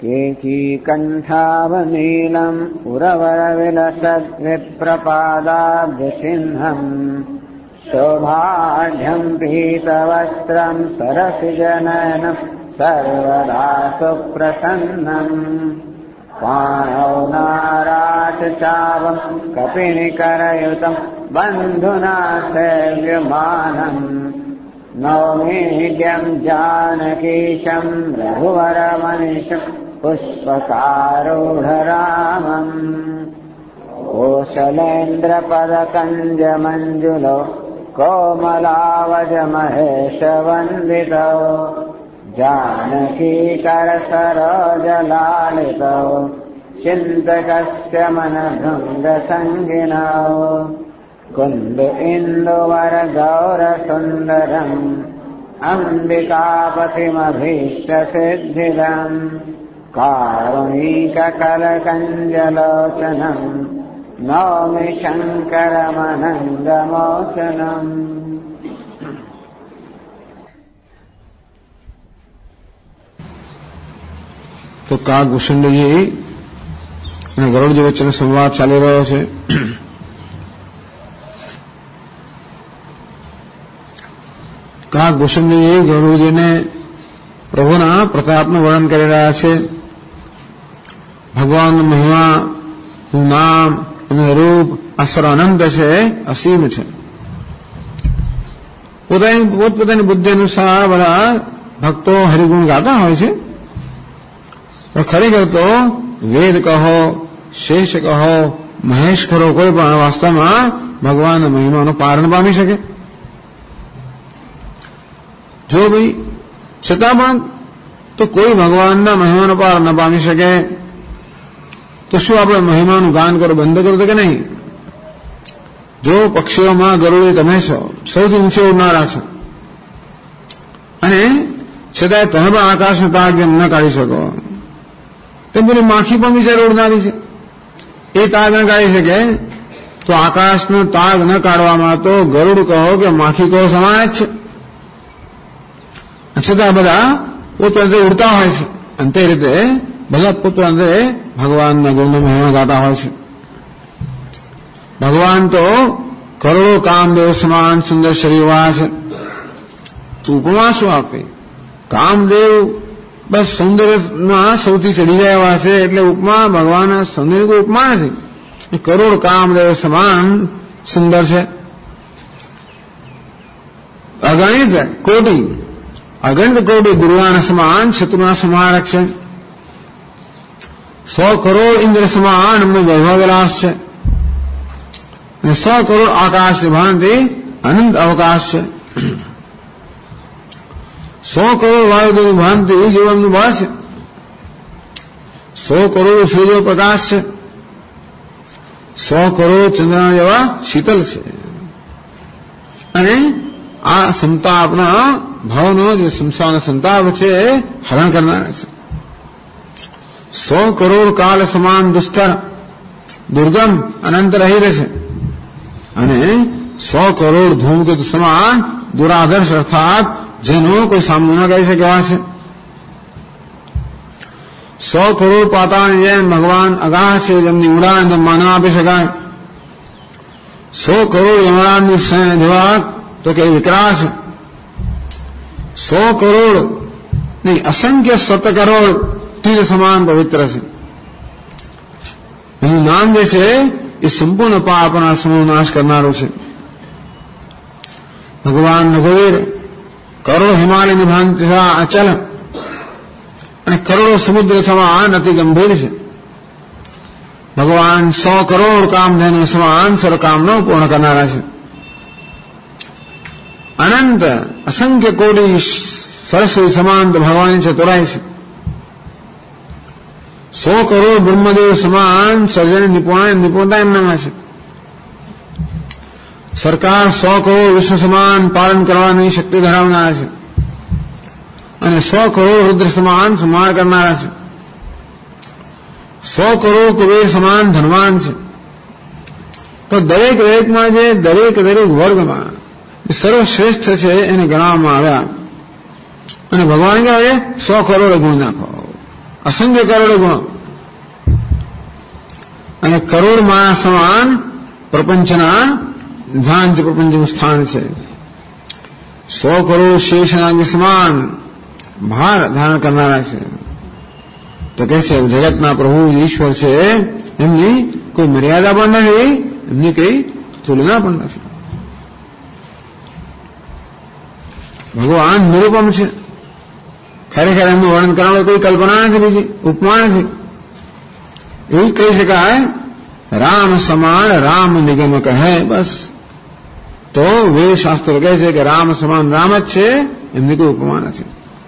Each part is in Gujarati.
केकीकण्ठावनीलम् उरवरविलसद्विप्रपादाब्जचिह्नम् शोभाढ्यम् पीतवस्त्रम् सरसिजनयनम् सर्वदा सुप्रसन्नम् पाणौ नाराचचावम् कपिनिकरयुतम् बन्धुना सेव्यमानम् नौमीड्यम् जानकीशम् रघुवरमनिशम् पुष्पकारूढरामम् कोशलेन्द्रपदकञ्जमञ्जुलो कोमलावजमहेशवन्दितो जानकीकरसरोजलालितो चिन्तकस्य मनभृङ्गसङ्गिनौ कुन्द इन्दुवरगौरसुन्दरम् अम्बिकापतिमभीष्टसिद्धिदम् कारुणीककलकञ्जलोचनम् नौमि शङ्करमनन्दमोचनम्। તો કાગભૂષણજી અને ગરુડજી વચ્ચેનો સંવાદ ચાલી રહ્યો છે. કાગભૂષણજી ગરુડજીને પ્રભુના પ્રતાપનું વર્ણન કરી રહ્યા છે. ભગવાનનો મહિમા, નામ અને રૂપ આ સર્વ અનંત છે, અસીમ છે. પોતપોતાની બુદ્ધિ અનુસાર બધા ભક્તો હરિગુણ ગાતા હોય છે. પણ ખરેખર તો વેદ કહો, શેષ કહો, મહેશ કરો, કોઈ પણ વાસ્તવમાં ભગવાનના મહિમાનો પાર ન પામી શકે. જો ભાઈ છતાં પણ તો કોઈ ભગવાનના મહિમાનો પાર ન પામી શકે તો શું આપણે મહિમાનું ગાન કરો બંધ કરો તો કે નહીં? જો પક્ષીઓમાં ગરુડી તમે છો, સૌથી ઊંચે ઉડનારા છો, અને છતાંય તમે પણ આકાશનો તાગ જેમ ન કાઢી શકો તેમ પેલી માખી પણ બિચારી ઉડનારી છે, એ તાગ ન કાઢી શકે તો આકાશનો તાગ ન કાઢવામાં તો ગરુડ કહો કે માખી કહો સમાન જ છે. છતાં બધા પોતપોતે ઉડતા હોય છે અને તે રીતે બધા પોતપોતે ભગવાનના ગુણનો મહિમા ગાતા હોય છે. ભગવાન તો કરોડો કામદેવ સમાન સુંદર શરીરવાળા છે. તો ઉપમા શું આપે? કામદેવ બસ સૌંદર્યમાં સૌથી ચડી જાય એવા છે, એટલે ઉપમા ભગવાનના સૌંદર્ય કોઈ ઉપમા નથી. કરોડ કામદેવ સમાન સુંદર છે. અગણિત કોટી દુર્વાન સમાન શત્રુના સંહારક છે. 100 કરોડ ઇન્દ્ર સમાન અમને વૈભવ વિલાસ છે, અને 100 કરોડ આકાશ ભાંતિ અનંત અવકાશ છે. 100 કરોડ વાયુદેવ ભાંતિ જીવનનું બળ છે. 100 કરોડ સૂર્ય પ્રકાશ છે. 100 કરોડ ચંદ્રના જેવા શીતલ છે. અને આ સંતાપના ભાવનો જે સંસારનો સંતાપ છે હરણ કરનારા છે. 100 કરોડ કાલ સમાન દુસ્તર દુર્ગમ અનંત રહી રહેશે, અને 100 કરોડ ધૂમકેતુ સમાન દુરાદર્શ અર્થાત જેનો કોઈ સામનો ન કરી શકે એવા છે. 100 કરોડ પાતાળની જેમ ભગવાન અગાહ છે, જેમની ઉડાન જમવા ન આપી શકાય. 100 કરોડ યમરાજની સેના જેવા તો કે વિકરાળ છે. 100 કરોડ નહીં, અસંખ્ય 7 કરોડ તીર સમાન પવિત્ર છે. એનું નામ જે છે એ સંપૂર્ણ પાપના સમૂહ નાશ કરનારું છે. ભગવાન રઘુવીર કરોડો હિમાલયની ભાંતિ અચલ અને કરોડો સમુદ્ર સમાન અતિ ગંભીર છે. ભગવાન 100 કરોડ કામધેનુ સમાન સર્વકામનો પૂર્ણ કરનારા છે. અનંત અસંખ્ય કોટી સરસ્વતી સમાન ભગવાનની ચતુરાઈ છે. 100 કરોડ બ્રહ્મદેવ સમાન સર્જન નિપુણતા એમનામાં છે. સરકાર 100 કરોડ વિશ્વ સમાન પાલન કરવાની શક્તિ ધરાવનારા છે, અને 100 કરોડ રુદ્ર સમાન સંહાર કરનારા છે. 100 કરોડ કુબેર સમાન ધનવાન છે. તો દરેક વર્ગમાં સર્વશ્રેષ્ઠ છે એને ગણવામાં આવ્યા, અને ભગવાન કહે 100 કરોડ ગુણ નાખો. અસંખ્ય કરોડો ગુણો, અને કરોડ માણસ સમાન પ્રપંચના નિધાન છે, પ્રપંચનું સ્થાન છે. 100 કરોડ શેષનાગ સમાન ભાર ધારણ કરનારા છે. તો કે છે જગતના પ્રભુ ઈશ્વર છે, એમની કોઈ મર્યાદા પણ નથી, એમની કઈ તુલના પણ નથી. ભગવાન નિરૂપમ છે. ખરેખર એમનું વર્ણન કરવાનું કોઈ કલ્પના નથી, બીજી ઉપમા નથી. એવું જ કહી શકાય, રામ સમાન રામ નિગમ કહે, બસ. તો વેદ શાસ્ત્રો કહે છે કે રામ સમાન રામ જ છે, એમની કોઈ ઉપમા નથી.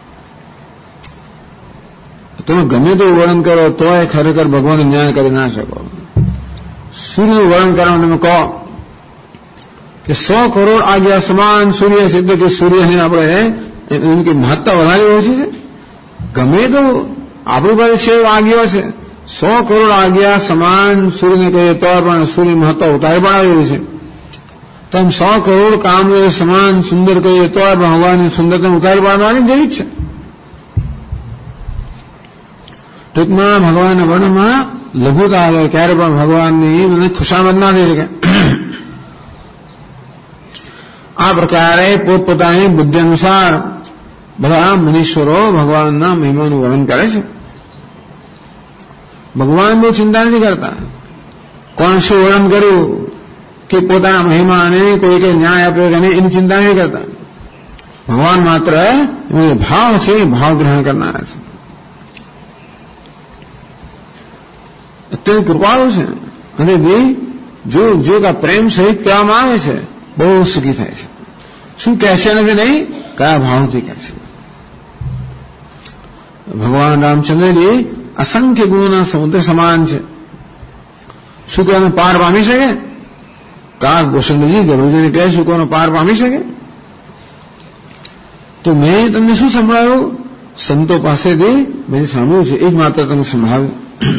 તમે ગમે તેવું વર્ણન કરો તો એ ખરેખર ભગવાનનો ન્યાય કરી ના શકો. સૂર્યનું વર્ણન કરવાનું તમે કહો કે 100 કરોડ આજ્ઞા સમાન સૂર્ય છે, એટલે કે સૂર્યને આપણે એની કે મહત્તા વધારે ઓછી છે. ગમે તો આપણી પાસે છે આજ્ઞાઓ છે, 100 કરોડ આજ્ઞા સમાન સૂર્યને કહીએ તો પણ સૂર્ય મહત્તા ઉતારી પાડેલી છે. તો આમ 100 કરોડ કામ સમાન સુંદર કહીએ તો પણ ભગવાનની સુંદરતા ઉતારી પાડવાની જેવી જ છે. ટૂંકમાં ભગવાનના વર્ણનમાં લઘુતા આવે, ક્યારે પણ ભગવાનની મને ખુશામત ના થઈ શકે. આ પ્રકારે પોતપોતાની બુદ્ધિ અનુસાર બધા મુનીશ્વરો ભગવાનના મહિમાનું વર્ણન કરે છે. ભગવાન બહુ ચિંતા નથી કરતા કોણ શું વર્ણન કર્યું કે પોતાના મહિમાને કોઈ કઈ ન્યાય આપ્યો કે નહીં, એની ચિંતા નથી કરતા. ભગવાન માત્ર એમનો ભાવ છે, ભાવ ગ્રહણ કરનારા છે. અત્યંત કૃપાળુ છે, અને જો પ્રેમ સહિત કહેવામાં આવે છે, બહુ સુખી થાય છે. શું કહેશે નથી, નહીં કયા ભાવથી કહેશે. ભગવાન રામચંદ્રજી અસંખ્ય ગુણોના સમુદ્ર સમાન છે. શું કહે પાર પામી શકે? કાક ભૂષણજી ગરુડજીને કહે શું કોનો પાર પામી શકે? તો મેં તમને શું સંભળાવ્યું? સંતો પાસેથી મેં સાંભળ્યું છે, એ જ માત્ર તમને સંભળાવ્યું.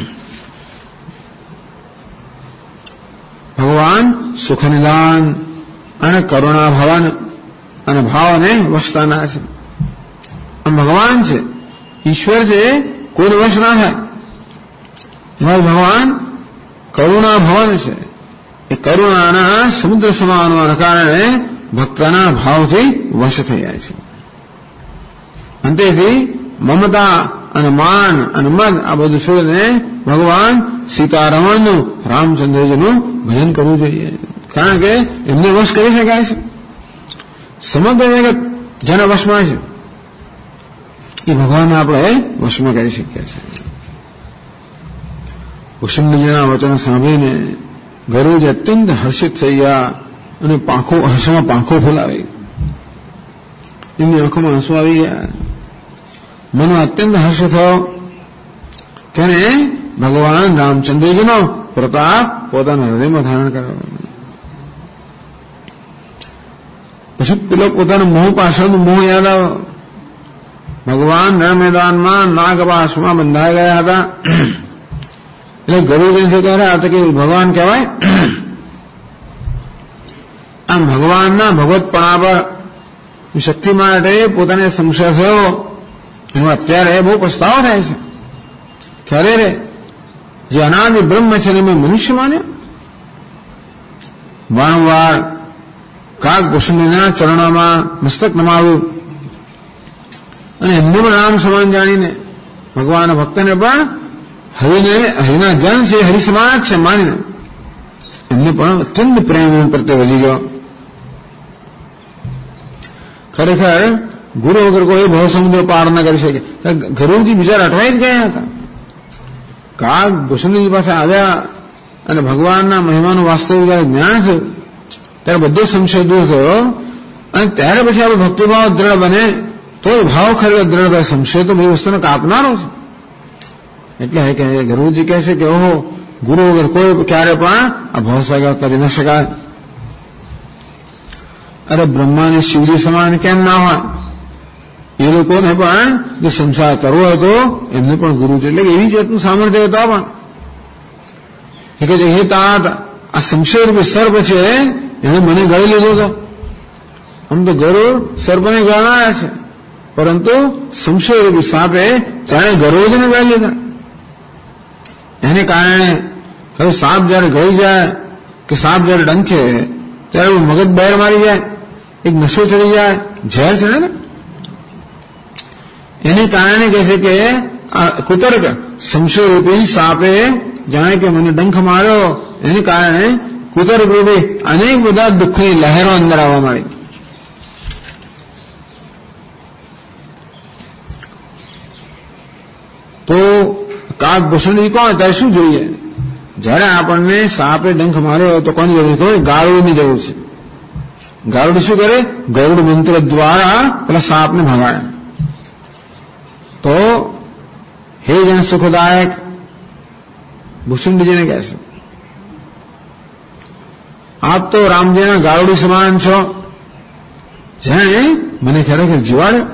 ભગવાન સુખનિદાન અને કરુણા ભવન અને ભાવને વસતાના છે. આમ ભગવાન છે, ઈશ્વર છે, કોઈને વશ ના થાય. એમાં ભગવાન કરુણા ભવન છે. એ કરુણાના સમુદ્ર સમાન હોવાના કારણે ભક્તના ભાવથી વશ થઈ જાય છે. અંતેથી મમતા અને માન અને મદ આ બધું છોડીને ભગવાન સીતારમણનું, રામચંદ્રજીનું ભજન કરવું જોઈએ, કારણ કે એમને વશ કરી શકાય છે. સમગ્ર જગત જેના વશમાં છે એ ભગવાનને આપણે વશમાં કરી શકીએ છીએ. કુસુમજીના વચનો સાંભળીને ગરુડ અત્યંત હર્ષિત થઈ ગયા અને હર્ષમાં પાંખો ફૂલાવી, એમની આંખોમાં આંસુ આવી ગયા. મનમાં અત્યંત હર્ષ થયો કે ભગવાન રામચંદ્રજીનો પ્રતાપ પોતાના હૃદયમાં ધારણ કર્યો. પછી પેલો પોતાના મોહ પાછળનું મોહ યાદ આવ્યો. ભગવાન રણ મેદાનમાં નાગપાશમાં બંધાઈ ગયા હતા. એટલે ગરુડજી કહે રહ્યા હતા કે ભગવાન કહેવાય. આમ ભગવાનના ભગવતપણા પર શક્તિ માટે પોતાને સંશય થયો. એનો અત્યારે બહુ પસ્તાવો થાય છે. ક્યારે રે જે અનાદિ બ્રહ્મ છે એને મેં મનુષ્ય માન્યો. વારંવાર કાક ભૂષણના ચરણોમાં મસ્તક નમાવ્યું અને એમનું પણ નામ સમાન જાણીને ભગવાનના ભક્તને પણ હરિના જન છે, હરિ સમાજ છે માનીને એમને પણ અત્યંત પ્રેમ પ્રત્યે વધી ગયો. ખરેખર ગુરુ વગર કોઈ ભવ સમુદ્ર પાર ન કરી શકે. ગરુડજી બિચારા અટવાઈ જ ગયા હતા. કાક ભૂષણજી પાસે આવ્યા અને ભગવાનના મહિમાનું વાસ્તવિક જયારે જ્ઞાન થયું ત્યારે બધો સંશય દૂર થયો, અને ત્યારે પછી આપણે ભક્તિભાવ દ્રઢ બને તો એ ભાવ ખરેખર દ્રઢ થાય. સંશય તો બધી વસ્તુને કાપનારો છે. એટલે કે ગરુડજી કહે છે કે ઓહો, ગુરુ વગર કોઈ ક્યારે પણ આ ભાવસાગર તરી ન શકાય. અરે બ્રહ્માની શિવજી સમાન કેમ ના હોય? એ લોકોને પણ જો સંસાર કરવો હતો એમને પણ ગુરુ છે, એટલે કે એવી જાતનું સામર્થ્ય હતા. પણ કે હે તાત, આ સંશય રૂપી સર્પ છે એને મને ગળી લીધો હતો. આમ તો ગરુડ સર્પને ગળનારા છે, પરંતુ સંશયરૂપી સાપે જાણે ગરોજને ગળી લીધા. એને કારણે હવે સાપ જયારે ગળી જાય કે સાપ જયારે ડંખે ત્યારે મગજ બહાર મારી જાય, એક નશો ચડી જાય, ઝેર ચડે ને. એને કારણે કહે છે કે આ કુતર્ક સંશયરૂપી સાપે જાણે કે મને ડંખ માર્યો, એને કારણે કુતર્ક રૂપે અનેક બધા દુઃખની લહેરો અંદર આવવા માંડી. તો કાક ભૂષણજી કોણ? ત્યારે શું જોઈએ? જયારે આપણને સાપે ડંખ માર્યો તો કોની જરૂર છે? ગારુડની જરૂર છે. ગારુડ શું કરે? ગરુડ મંત્ર દ્વારા પેલા સાપને ભગાડે. તો હે જન સુખદાયક ભૂષણજીને કહે છે, આપ તો રામજીના ગારુડી સમાન છો, જેણે મને ખરેખર જીવાડ્યો.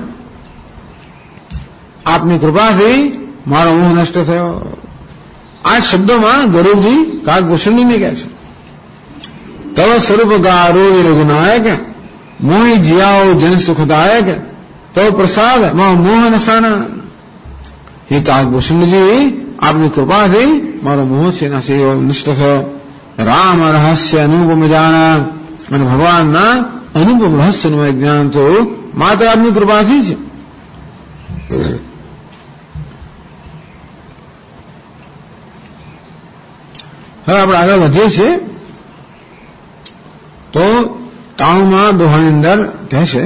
આપની કૃપાથી મારો મોહ નષ્ટ થયો. આ શબ્દોમાં ગરુડજી કાકભૂષણજીને કહે છે, તવ સ્વરૂપ ગારુડ રઘુનાયક મોહી જીયાઓ જન સુખદાયક તવ પ્રસાદ મોહ નસાના. હે કાકભૂષણજી, આપની કૃપાથી મારો મોહ છે નષ્ટ થયો. રામ રહસ્ય અનુપમ જાણા, અને ભગવાનના અનુપમ રહસ્યનું જ્ઞાન તો માત્ર આપની કૃપાથી છે. હવે આપણે આગળ વધીએ છીએ તો 93માં દોહાની અંદર કહે છે,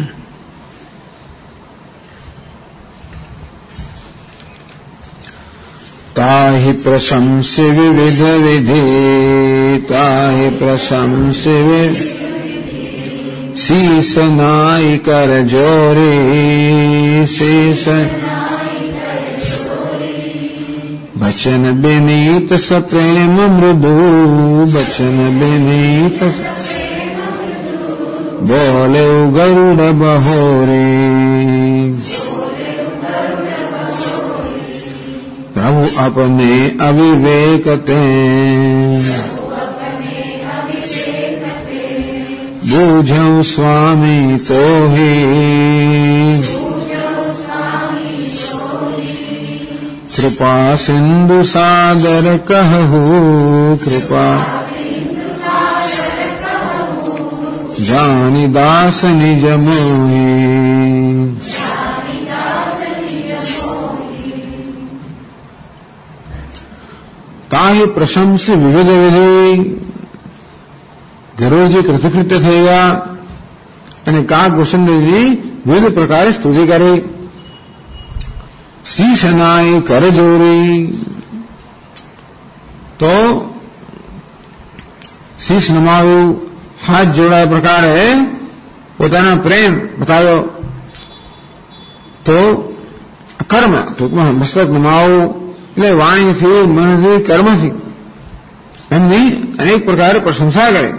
તાહિ પ્રશંસે વિવિધ વિધિ તાહિ પ્રશંસે શીસ નાઈ કર જોરી શીસ बचन बेनीत सप्रेम मृदु बचन बेनीत बोले गरुड़ बहोरे. प्रभु अपने अविवेकते बूझऊ स्वामी तो ही कृपा सिंधु सागर कहू कृपा जानी दास निज मोही. ताहि प्रशंसी विविध विधि. ગરુડજી કૃતકૃત્ય થઈ ગયા અને કાકભૂષણજી વિવિધ પ્રકારે સ્તુતિ કરી. શીશ નાઈ કર જોરી, તો શીશ નમાવ્યું, હાથ જોડાયા પ્રકારે પોતાના પ્રેમ બતાવ્યો. તો કર્મ ટૂંકમાં મસ્તક નમાવવું એટલે વાણીથી, મનથી, કર્મથી એમની અનેક પ્રકારે પ્રશંસા કરે.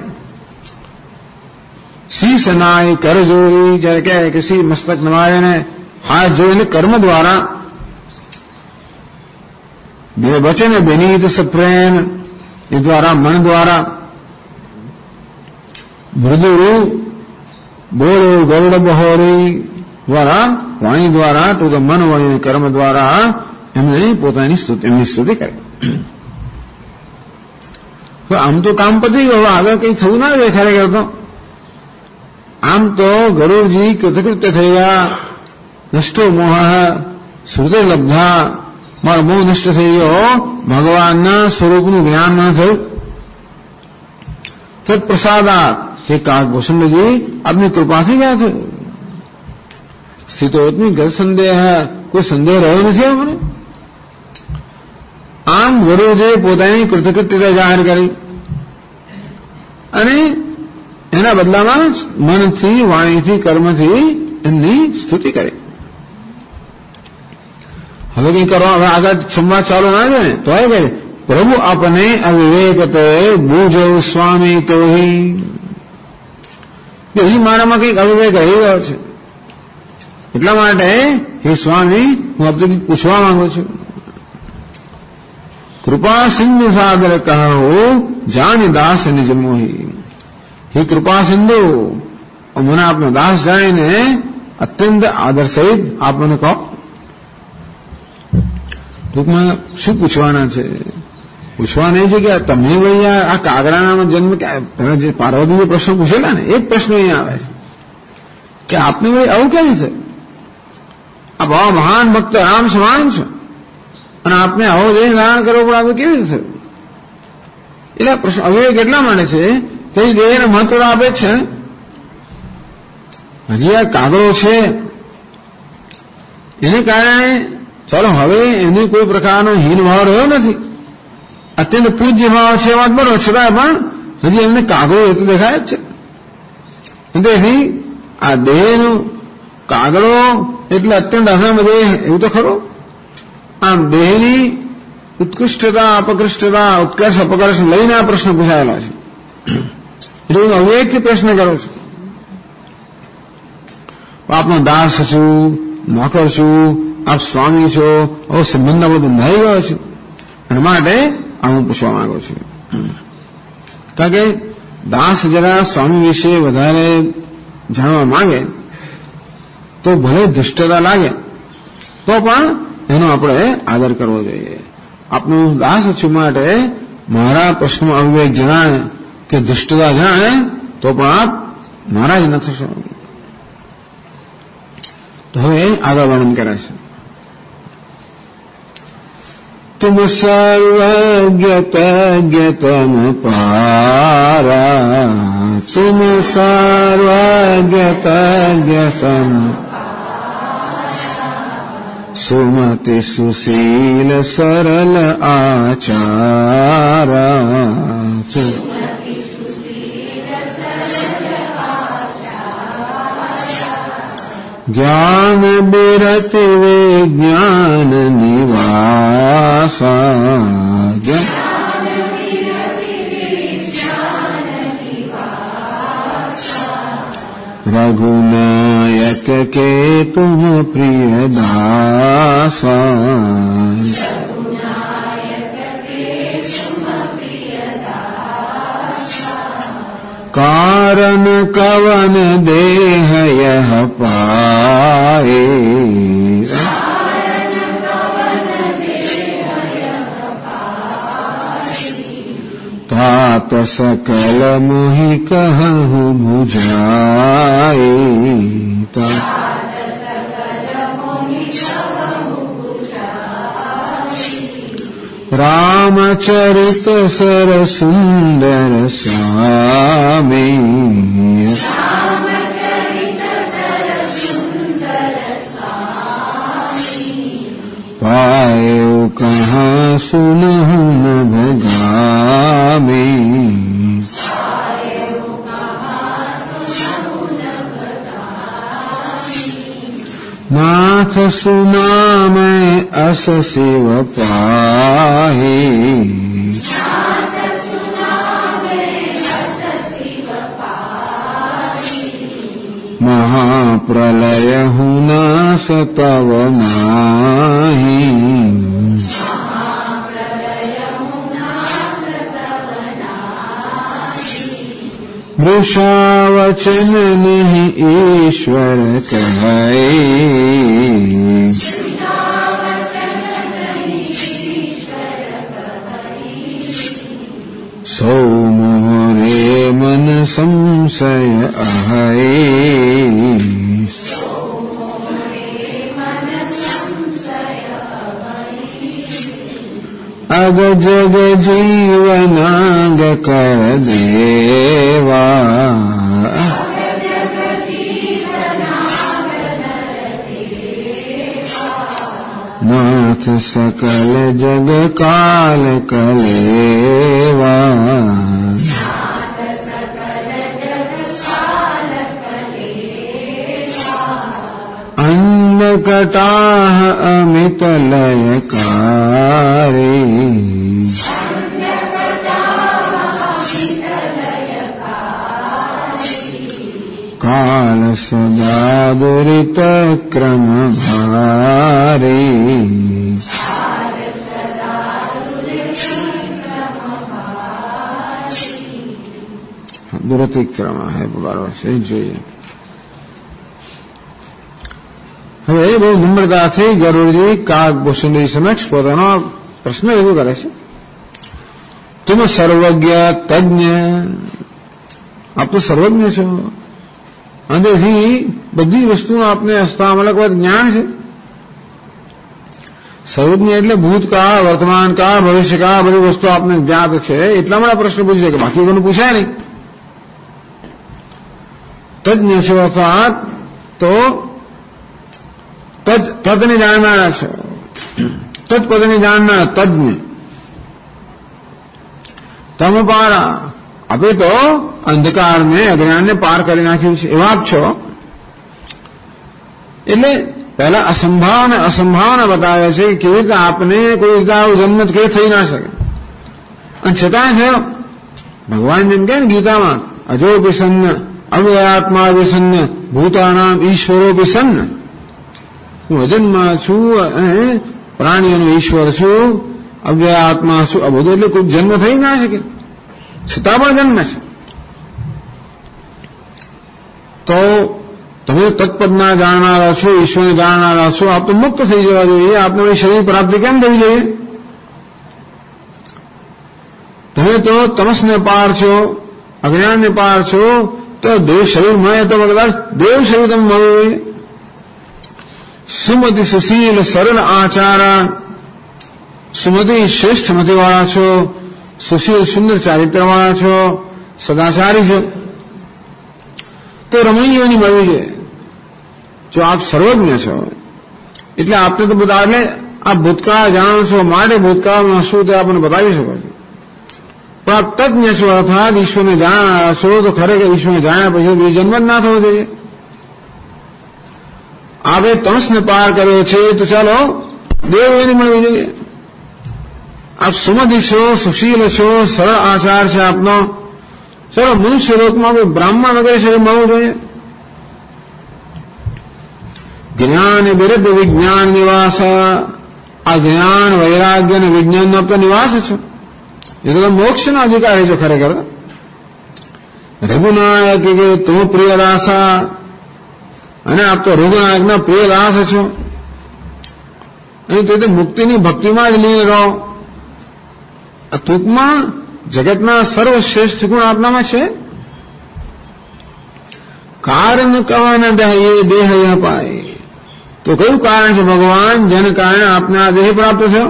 શીશ નાઈ કર જોરી, જયારે કહે કે શી મસ્તક નમાવે ને હાથ જોડીને કર્મ દ્વારા. વચન બેનીત સપ્રેમ, એ દ્વારા મન દ્વારા. મૃદુ બોલો ગરુડ બહોરી દ્વારા, વાણી દ્વારા, તો મન વાણી કર્મ દ્વારા એમને પોતાની સ્તુતિ કરે. આમ તો કામ પતી ગયું, આગળ કઈ થવું ના જોઈએ ખરેખર. તો આમ તો ગરુડજી કૃતકૃત્ય થઈ ગયા. નષ્ટો મોહ શ્રુતે લબ્ધા, મારો મોહ નષ્ટ થઈ ગયો, ભગવાનના સ્વરૂપનું જ્ઞાન ન થયું. તત્પ્રસાદાત, હે કાકભૂષણજી આપની કૃપાથી ગયા થયું. સ્થિતોત્મી ગત સંદેહ, કોઈ સંદેહ રહ્યો નથી અમને. આમ ગરુડજીએ પોતાની કૃતકૃત્યતા જાહેર કરી અને એના બદલામાં મનથી, વાણીથી, કર્મથી એમની સ્તુતિ કરી. હવે કઈ કરવા, હવે આગળ સંવાદ ચાલુ ના છે ને તો એ કહે પ્રભુ આપને અવિવેકતે બૂજો સ્વામી તોહી. એ મારામાં કઈક અવિવેક રહી ગયો છે, એટલા માટે હે સ્વામી હું આપને કંઈક પૂછવા માંગુ છું. કૃપા સિંધુ સાગર કહો જાની દાસ નિજ મોહી. હે કૃપા સિંધુ, મને આપનો દાસ જાણીને અત્યંત આદર સહિત આપ મને કહો, ટૂંકમાં શું પૂછવાના છે? પૂછવાના છે કે તમે ભાઈ આ કાગડાના જન્મ જે પાર્વતીએ પ્રશ્ન પૂછેલા ને એ જ પ્રશ્ન અહીંયા આવે છે કે આપને ભાઈ આવું કેમ છે? આપ આવા મહાન ભક્ત રામ સમાન છો અને આપને આવો દેહ ધારણ કરવો પડે, આપણે કેવી રીતે? એટલે પ્રશ્ન અવિવેક એટલા માટે છે કે એ દેહને મહત્વ આપે છે. હજી આ કાગડો છે એને કારણે ચાલો હવે એને કોઈ પ્રકારનો હીન ભાવ રહ્યો નથી, અત્યંત પૂજ્ય ભાવ છે વાત બરોબર, છતાં પણ હજી એમને કાગડો એ તો દેખાય જ છે. તેથી આ દેહનો કાગડો એટલે અત્યંત અધમ દેહ એવું તો ખરું. આમ દેહની ઉત્કૃષ્ટતા અપકૃષ્ટતા ઉત્કર્ષ અપકર્ષ લઈને આ પ્રશ્ન પૂછાયેલો છે. એટલે હું અવિવેકથી પ્રશ્ન કરું છું. આપનો દાસ છું, નોકર છું, આપ સ્વામી છો, આવો સંબંધ આપણો બંધાઈ ગયો છે અને માટે આ હું પૂછવા માંગુ છું. કારણ કે દાસ જરા સ્વામી વિશે વધારે જાણવા માંગે તો ભલે ધૃષ્ટતા લાગે તો પણ એનો આપણે આદર કરવો જોઈએ. આપનું દાસ છું માટે મારા પ્રશ્નો અવિવેક જણાય કે ધૃષ્ટતા જણાય તો પણ આપ નારાજ ન થશો. તો હવે આગળ વર્ણન કરે છે. तुम सर्वज्ञ तज्ञ तम पारा, तुम सर्वज्ञ तज्ञ सम सुमति सुशील सरल आचारा. ज्ञान बिरति विज्ञान निवासा, रघुनायक के तुम प्रिय दासा. कारण कवन देह यह पाए, तात सकल मोहि कहु बुझाए. रामचरित सर सुंदर स्वामी, पायो कहाँ सुनहु न भगामी. नाथ सुना मैं अस शिव पाही, महाप्रलय हुनास तव माही. वृषावचन नहीं ईश्वर कहे, सो मोरे मन संशय अहै. अग जग जीवनांग कर देवा, नाथ सकल जग काल कलेवा. अंधकटाह अमित लयकारी, काल सदा दुरित क्रम भारी. दुरतिक्रम है बराबर से જોઈએ. હવે એ બહુ નમ્રતાથી ગરુડજી કાગભૂષણજી સમક્ષ પોતાનો પ્રશ્ન રજૂ કરે છે. તુમ સર્વજ્ઞ તજ્ઞ, આપ તો સર્વજ્ઞ છો અંદરથી બધી વસ્તુનું આપને હસ્તામલકવત જ્ઞાન છે. સર્વજ્ઞ એટલે ભૂતકાળ, વર્તમાન કાળ, ભવિષ્યકાળ બધી વસ્તુ આપને જ્ઞાત છે. એટલા માટે પ્રશ્ન પૂછી છે કે બાકી કોઈને પૂછાય નહીં. તજ્ઞ છે અર્થાત તો તદને જાણનારા છે. તત્પદને જાણનાર તજ્ઞ. તમે પારા હવે તો અંધકારને અજ્ઞાનને પાર કરી નાખ્યું છે એવા જ છો. એટલે પહેલા અસંભાવના બતાવે છે કે કેવી રીતે આપને કોઈ રીતે આવું જન્મ કે થઈ ના શકે. અને છતાં થયો ભગવાન જેમ કે ને ગીતામાં અજો પ્રસન્ન અવ્યયાત્મા વિસન્ન ભૂતાનામ ઈશ્વરો પ્રસન્ન, હું અજન્મા છું અને પ્રાણીઓનો ઈશ્વર છું, અવ્યયાત્મા છું. આ બધું એટલે કોઈ જન્મ થઈ ના શકે, છતાં પણ જન્મ છે. તો તમે તત્પદના જાણનારા છો, ઈશ્વરને જાણનારા છો, આપ તો મુક્ત થઈ જવા જોઈએ. આપને શરીર પ્રાપ્તિ કેમ થવી જોઈએ? તમે તો તમસને પાર છો, અજ્ઞાનને પાર છો, તો દેવ શરીર મળે તો કદાચ દેવ શરીર તમે મળવું જોઈએ. સુમતિ સુશીલ સરળ આચારા, સુમતિ શ્રેષ્ઠ મતિવાળા છો, સુશીલ સુંદર ચારિત્રવાળા છો, સદાચારી છો, તો રમણીયોની મળવી જોઈએ. જો આપ સર્વજ્ઞ છો એટલે આપને તો બધા એટલે આપ ભૂતકાળ જાણો છો માટે ભૂતકાળમાં શું તે આપણને બતાવી શકો છો. પણ આપ તજ્ઞ છો અર્થાત ઈશ્વરને જાણ્યા છો તો ખરેખર ઈશ્વરને જાણ્યા પછી જન્મ જ ના થવો જોઈએ. આપણે તમસને પાર કર્યો છે તો ચાલો દેવ એની મળવી જોઈએ. આપ સુમતિ છો, સુશીલ છો, સરળ આચાર છે આપનો, ચલો મનુષ્ય લોકમાં બ્રાહ્મણ વગેરે શરીર મળવું જોઈએ. જ્ઞાન વિરુદ્ધ વિજ્ઞાન નિવાસ, આ જ્ઞાન વૈરાગ્ય અને વિજ્ઞાનનો આપતો નિવાસ છે. એ તો મોક્ષનો અધિકારી છો ખરેખર. રઘુનાયક કે તું પ્રિય દાસા, અને આપ તો રઘુનાયકના પ્રિય દાસ છો. અહીં તો મુક્તિની ભક્તિમાં જ લીન રહો. આ ટૂંકમાં જગતના સર્વશ્રેષ્ઠ ગુણ આપનામાં છે. કારણ કવન દહ્યે દેહ પાય, તો કયું કારણ છે ભગવાન જેને કારણે આપને આ દેહ પ્રાપ્ત થયો?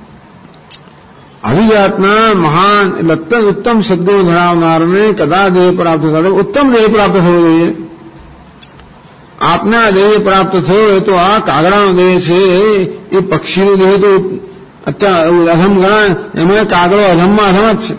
અભિજાતના મહાન એટલે અત્યંત ઉત્તમ સદગુણ ધરાવનારને કદા દેહ પ્રાપ્ત થયો, ઉત્તમ દેહ પ્રાપ્ત થવો જોઈએ. આપને આ દેહ પ્રાપ્ત થયો એ તો આ કાગડાનો દેહ છે, એ પક્ષીનો દેહ તો અત્યારે અધમ ગણાય, એમાં કાગડો અધમમાં અધમ જ છે.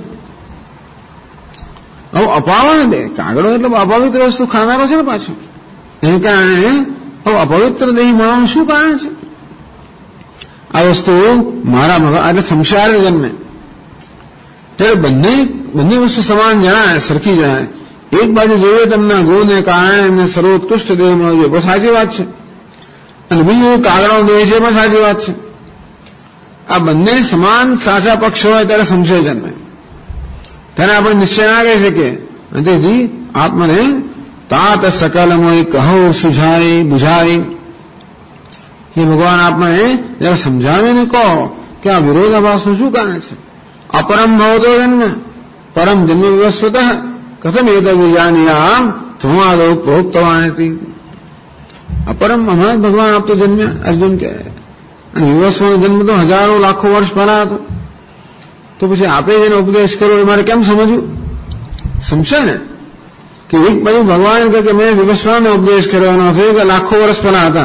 હવે અપાવન દે કાગડો એટલે અપવિત્ર વસ્તુ ખાનારો છે ને પાછું, એને કારણે હવે અપવિત્ર દેહ મળવાનું શું કારણ છે? આ વસ્તુ મારા એટલે સંસાર જન્મે ત્યારે બંને વસ્તુ સમાન જણાય, સરખી જણાય. એક બાજુ જોઈએ તમને ગુણને કારણે એમને સર્વોત્કૃષ્ટ દેહ મળવો જોઈએ, બસ સાચી વાત છે. અને બીજું કાગડો દેહ છે પણ સાચી વાત છે. આ બંને સમાન સાચા પક્ષ હોય ત્યારે સંશય જન્મે, ત્યારે આપણે નિશ્ચય ના કહી શકીએ. અને તેથી આત્મને તાત સકલમય કહો સુઝાય બુઝાય, એ ભગવાન આપણને જરા સમજાવીને કહો કે આ વિરોધાભાસનું શું કારણ છે? અપરમ ભવતો જન્મ પરમ જન્મ વિવસ્વત કથમ એત વિજાનીયામ ધુમાદો પ્રોક્તવાન હતી. અપરમ હમણાં જ ભગવાન આપતો જન્મ્યા અર્જુન કહે, અને વિવસ્વનો જન્મ તો હજારો લાખો વર્ષ પહેલા હતો. તો પછી આપે જેને ઉપદેશ કર્યો એ મારે કેમ સમજવું? સમજે ને કે એક બાજુ ભગવાન કહે કે મેં વિવસ્વાને ઉપદેશ કર્યો નથી કે લાખો વર્ષ પહેલા હતા,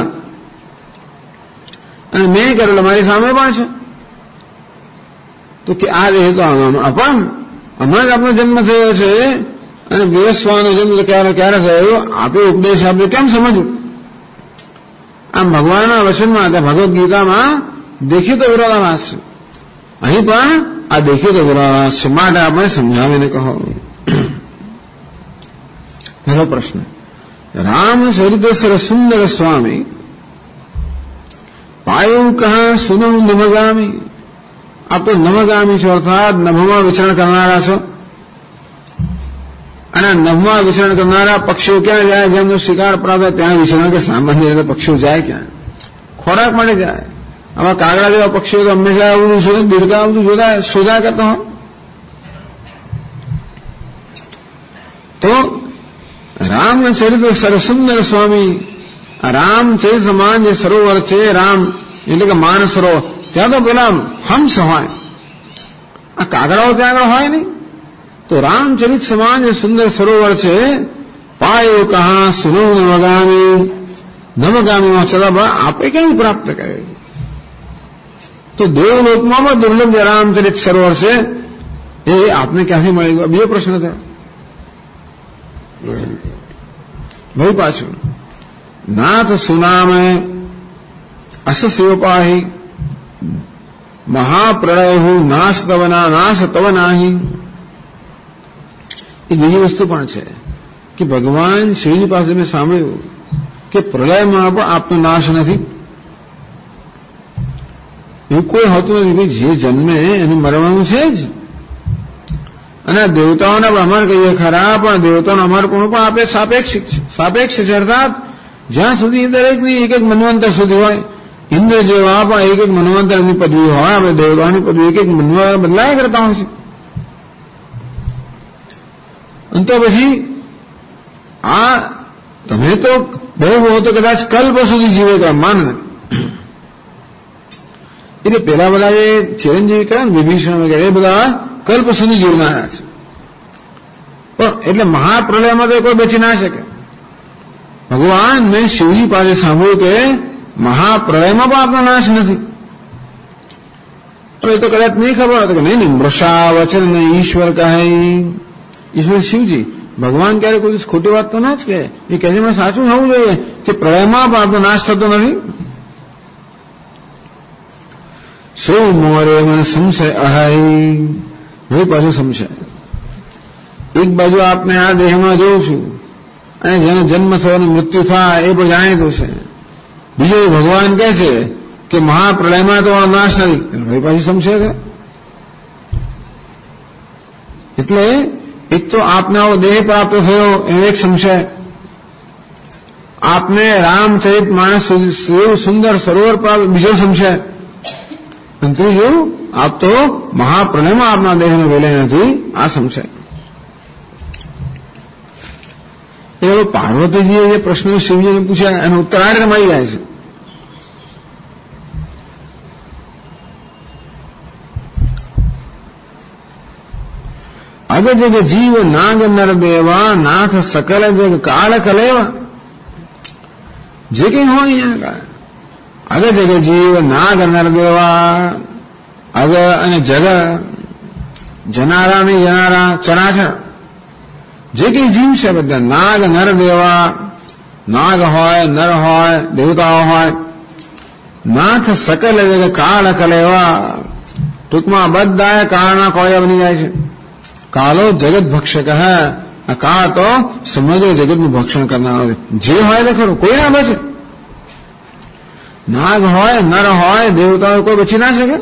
અને મેં કરેલો મારી સામે પણ છે. તો કે આ દેહ તો અપરમ હમણાં જ આપનો જન્મ થયો છે, અને વિવસ્વાનો જન્મ ક્યારે થયો આપે ઉપદેશ આપ્યો કેમ સમજવું? આમ ભગવાનના વચનમાં ભગવદ્ ગીતામાં દેખીતો વિરોધાભાસ છે, અહીં પણ આ દેખીતો વિરોધાભાસ છે, માટે આપણે સમજાવીને કહો. પહેલો પ્રશ્ન, રામ ચરિત સર સુંદર સ્વામી પાયું કહા સુનમ નભગામી. આપ તો નભગામી છો અર્થાત નભમાં વિચરણ કરનારા છો, અને નભમાં વિચરણ કરનારા પક્ષીઓ ક્યાં જાય? જેમનો શિકાર પ્રાપ્ત ત્યાં વિચરણ કે સામાન્ય રીતે પક્ષીઓ જાય ક્યાં? ખોરાક માટે જાય. આમાં કાગડા જેવા પક્ષીઓ તો હંમેશા આવું બધું શોધે, દીર્ઘા બધું શોધા કરતા હોય. તો રામચરિત સરસુંદર સ્વામી, રામચરિત સમાન જે સરોવર છે, રામ એટલે કે માન સરોવર, ત્યાં તો પેલા હંસ હોય, આ કાગડાઓ ત્યાં આગળ હોય નહીં. તો રામચરિત સમાન જે સુંદર સરોવર છે, પાયો કહા સુનો નવગામી, નવગામીમાં છતાં આપે કેવું પ્રાપ્ત કરે? તો દેવલોકમાં પણ દુર્લભ જે રામચરિત સરોવર છે એ આપને ક્યાંથી મળી ગયો? બીજો પ્રશ્ન થયો ભાઈ. પાછું નાથ સુનામે અસ શિવપાહી મહાપ્રળય નાશ તવના નાશ તવ નાહી. એ બીજી વસ્તુ પણ છે કે ભગવાન શિવજી પાસે મેં સાંભળ્યું કે પ્રલયમાં પણ આપનો નાશ નથી. એવું કોઈ હોતું નથી. જે જન્મે એને મરવાનું છે જ. અને દેવતાઓના પણ અમારે કહીએ ખરા, પણ દેવતાઓના અમારે પણ આપે સાપેક્ષિક છે. સાપેક્ષ છે અર્થાત જ્યાં સુધી દરેકની એક એક મન્વંતર સુધી હોય. ઇન્દ્ર જેવા પણ એક એક મન્વંતરની પદવી હોય, આપણે દેવતાઓની પદવી એક એક મન્વંતર બદલાયા કરતા હોય છે. અને તો પછી આ તમે તો બહુ બહુ તો કદાચ કલ્પ સુધી જીવે કે માન. એટલે પેલા બધા જે ચિરંજીવી કહે ને વિભીષણ વગેરે એ બધા કલ્પ સુધી જીવનારા છે. પણ એટલે મહાપ્રલયમાં તો કોઈ બચી ના શકે. ભગવાન મેં શિવજી પાસે સાંભળ્યું કે મહાપ્રલયમાં પણ આપનો નાશ નથી. હવે તો કદાચ નહીં ખબર હતી કે નહીં મૃષા વચન નહીં ઈશ્વર કહે. ઈશ્વર શિવજી ભગવાન ક્યારે કોઈ ખોટી વાત તો ના જ કહે. એ કહે છે મને સાચું થવું જોઈએ કે પ્રલયમાં પણ આપનો નાશ થતો નથી. સૌ મોરે મને સંશય અહાય. હવે પાછું સંશય. એક બાજુ આપને આ દેહમાં જોઉં છું અને જેનો જન્મ થવાનો મૃત્યુ થાય એ પણ જાણીતું છે. બીજો ભગવાન કહે છે કે મહાપ્રલયમાં તો નાશ નથી. હવે પાછું સંશય છે. એટલે એક તો આપને આવો દેહ પ્રાપ્ત થયો એનો એક સંશય, આપને રામચરિત માણસ સુંદર સરોવર પ્રાપ્ત બીજો સંશય, અને ત્રીજું આપ તો મહાપ્રલયમાં આપના દેહને વેલે નથી આ સંશય. એ પાર્વતીજીએ જે પ્રશ્નો શિવજીને પૂછ્યા એનો ઉત્તર આ રીતે મળી જાય છે. અગ જગ જીવ નાગ નર દેવા નાથ સકલ જગ કાળ કલેવા. જે કઈ હોય અહીંયા અગ જગ જીવ નાગ નર દેવા, અગ અને જગ જનારા ને જનારા ચરાચર જે કઈ જીવ છે બધા નાગ નર દેવા, નાગ હોય નર હોય દેવતાઓ હોય, નાથ સકલ જગ કાળ કલેવા. ટૂંકમાં બધા કાળના કોળિયા બની જાય છે. કાલો જગત ભક્ષક હે. આ કાળ તો સમગ્ર જગતનું ભક્ષણ કરનારો છે. જે હોય તે ખરું, કોઈ ના બચે. નાગ હોય નર હોય દેવતાઓ કોઈ બચી ના શકે.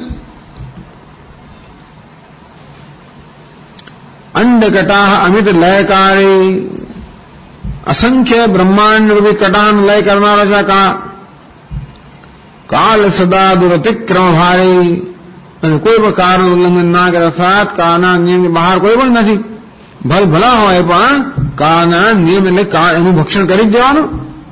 અંડકટા અમિત લયકારી, અસંખ્ય બ્રહ્માંડ રૂપી કટાન લય કરનારો છે કાળ સદા દુરતિક્રમ ભારી. અને કોઈ પણ કાળનું ઉલ્લંઘન ના કરે. અર્થાત કાળના નિયમની બહાર કોઈ પણ નથી. ભલા હોય પણ કાળના નિયમ એટલે કાળ એનું ભક્ષણ કરી જ દેવાનું.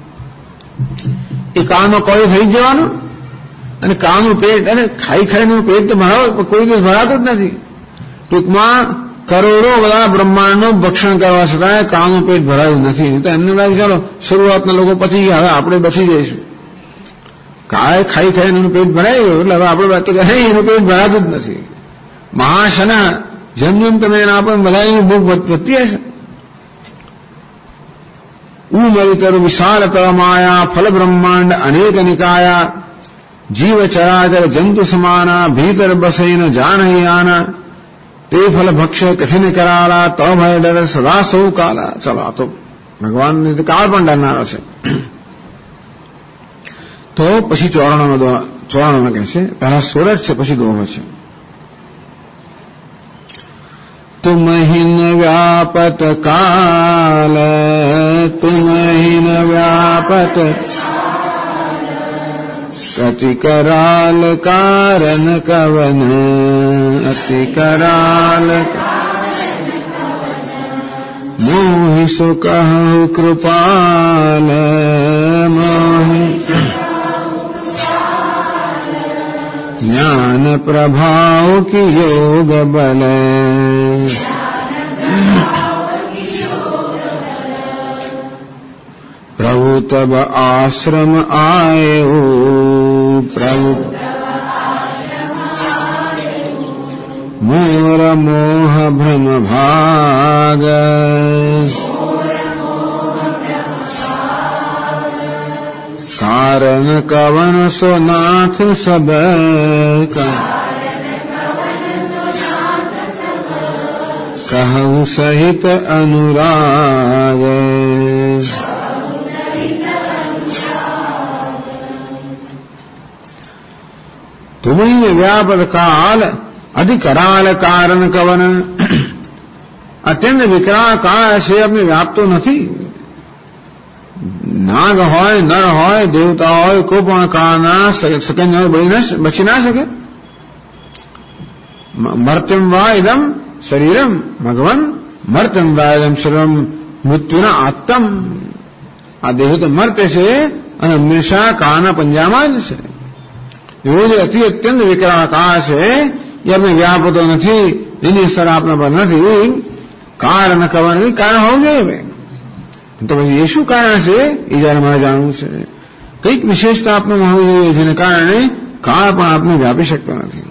એ કાળનો કોઈ થઈ જ જવાનું. અને કાળનું પેટ અને ખાઈ ખાઈને પેટ તો કોઈ દિવસ ભરાતું જ નથી. ટૂંકમાં કરોડો બધા બ્રહ્માંડનું ભક્ષણ કરવા છતાં કાળનું પેટ ભરાયું નથી. તો એમને લાગે ચાલો શરૂઆતના લોકો પચી ગયા, હવે આપણે બચી જઈશું. કાળે ખાઈ ખાઈને એનું પેટ ભરાઈ ગયું એટલે હવે આપણે વાત તો એનું પેટ ભરાતું જ નથી. મહાશના જેમ જેમ તમે એના આપો બધાની ભૂખ વધતી હશે. ઉમરિતર વિશાળત માયા ફલ બ્રહ્માંડ અનેક નિકાયા, જીવ ચરાચર જંતુ સમાના ભીતર બસૈન જાનયાના, તે ફલ ભક્ષ કઠિન કરાલા તો ભય ડર સદા સૌ કાલા. ચલો આ તો ભગવાન કાળ પણ ડરનારો છે. તો પછી 94 કહે છે. પહેલા 16 છે પછી દોહ છે. તુમહિન વ્યાપત કાલ તુમહિન વ્યાપત अति कराल कारण कवन, अति कराल मोहि सो कहु कृपाल, मोहि ज्ञान प्रभाव की योग बल, प्रभु तब आश्रम आए, प्रभु मोर मोह भ्रम भाग, कारण कवन सो नाथ सब, कहूँ सहित अनुराग, तुम्हें व्यापक काल अधिकराल कारण कवन, અત્યંત વિકરાળ કાળ છે આપણે વ્યાપતો નથી. નાગ હોય, નર હોય, દેવતા હોય, કોઈ પણ કાળના સેકન્ડ બચી ના શકે. મર્ત્યમ વા ઇદમ શરીરમ ભગવન, મર્ત્યમ વા ઇદમ શરીરમ મૃત્યુના આત્મ. આ દેહ તો મર્ત્ય છે અને હંમેશા કાળના પંજામાં જ છે. એવો જે અત્યંત વિકરાળ કાળ છે એ આપણે વ્યાપતો નથી, એની અસર આપણા પર નથી. કારણ કહેવાનું કારણ હોવું જોઈએ. તો પછી એ શું કારણ છે એ જયારે મારે જાણવું છે. કંઈક વિશેષતા આપવામાં હોવી જોઈએ જેને કારણે કાળ પણ આપને વ્યાપી શકતો નથી.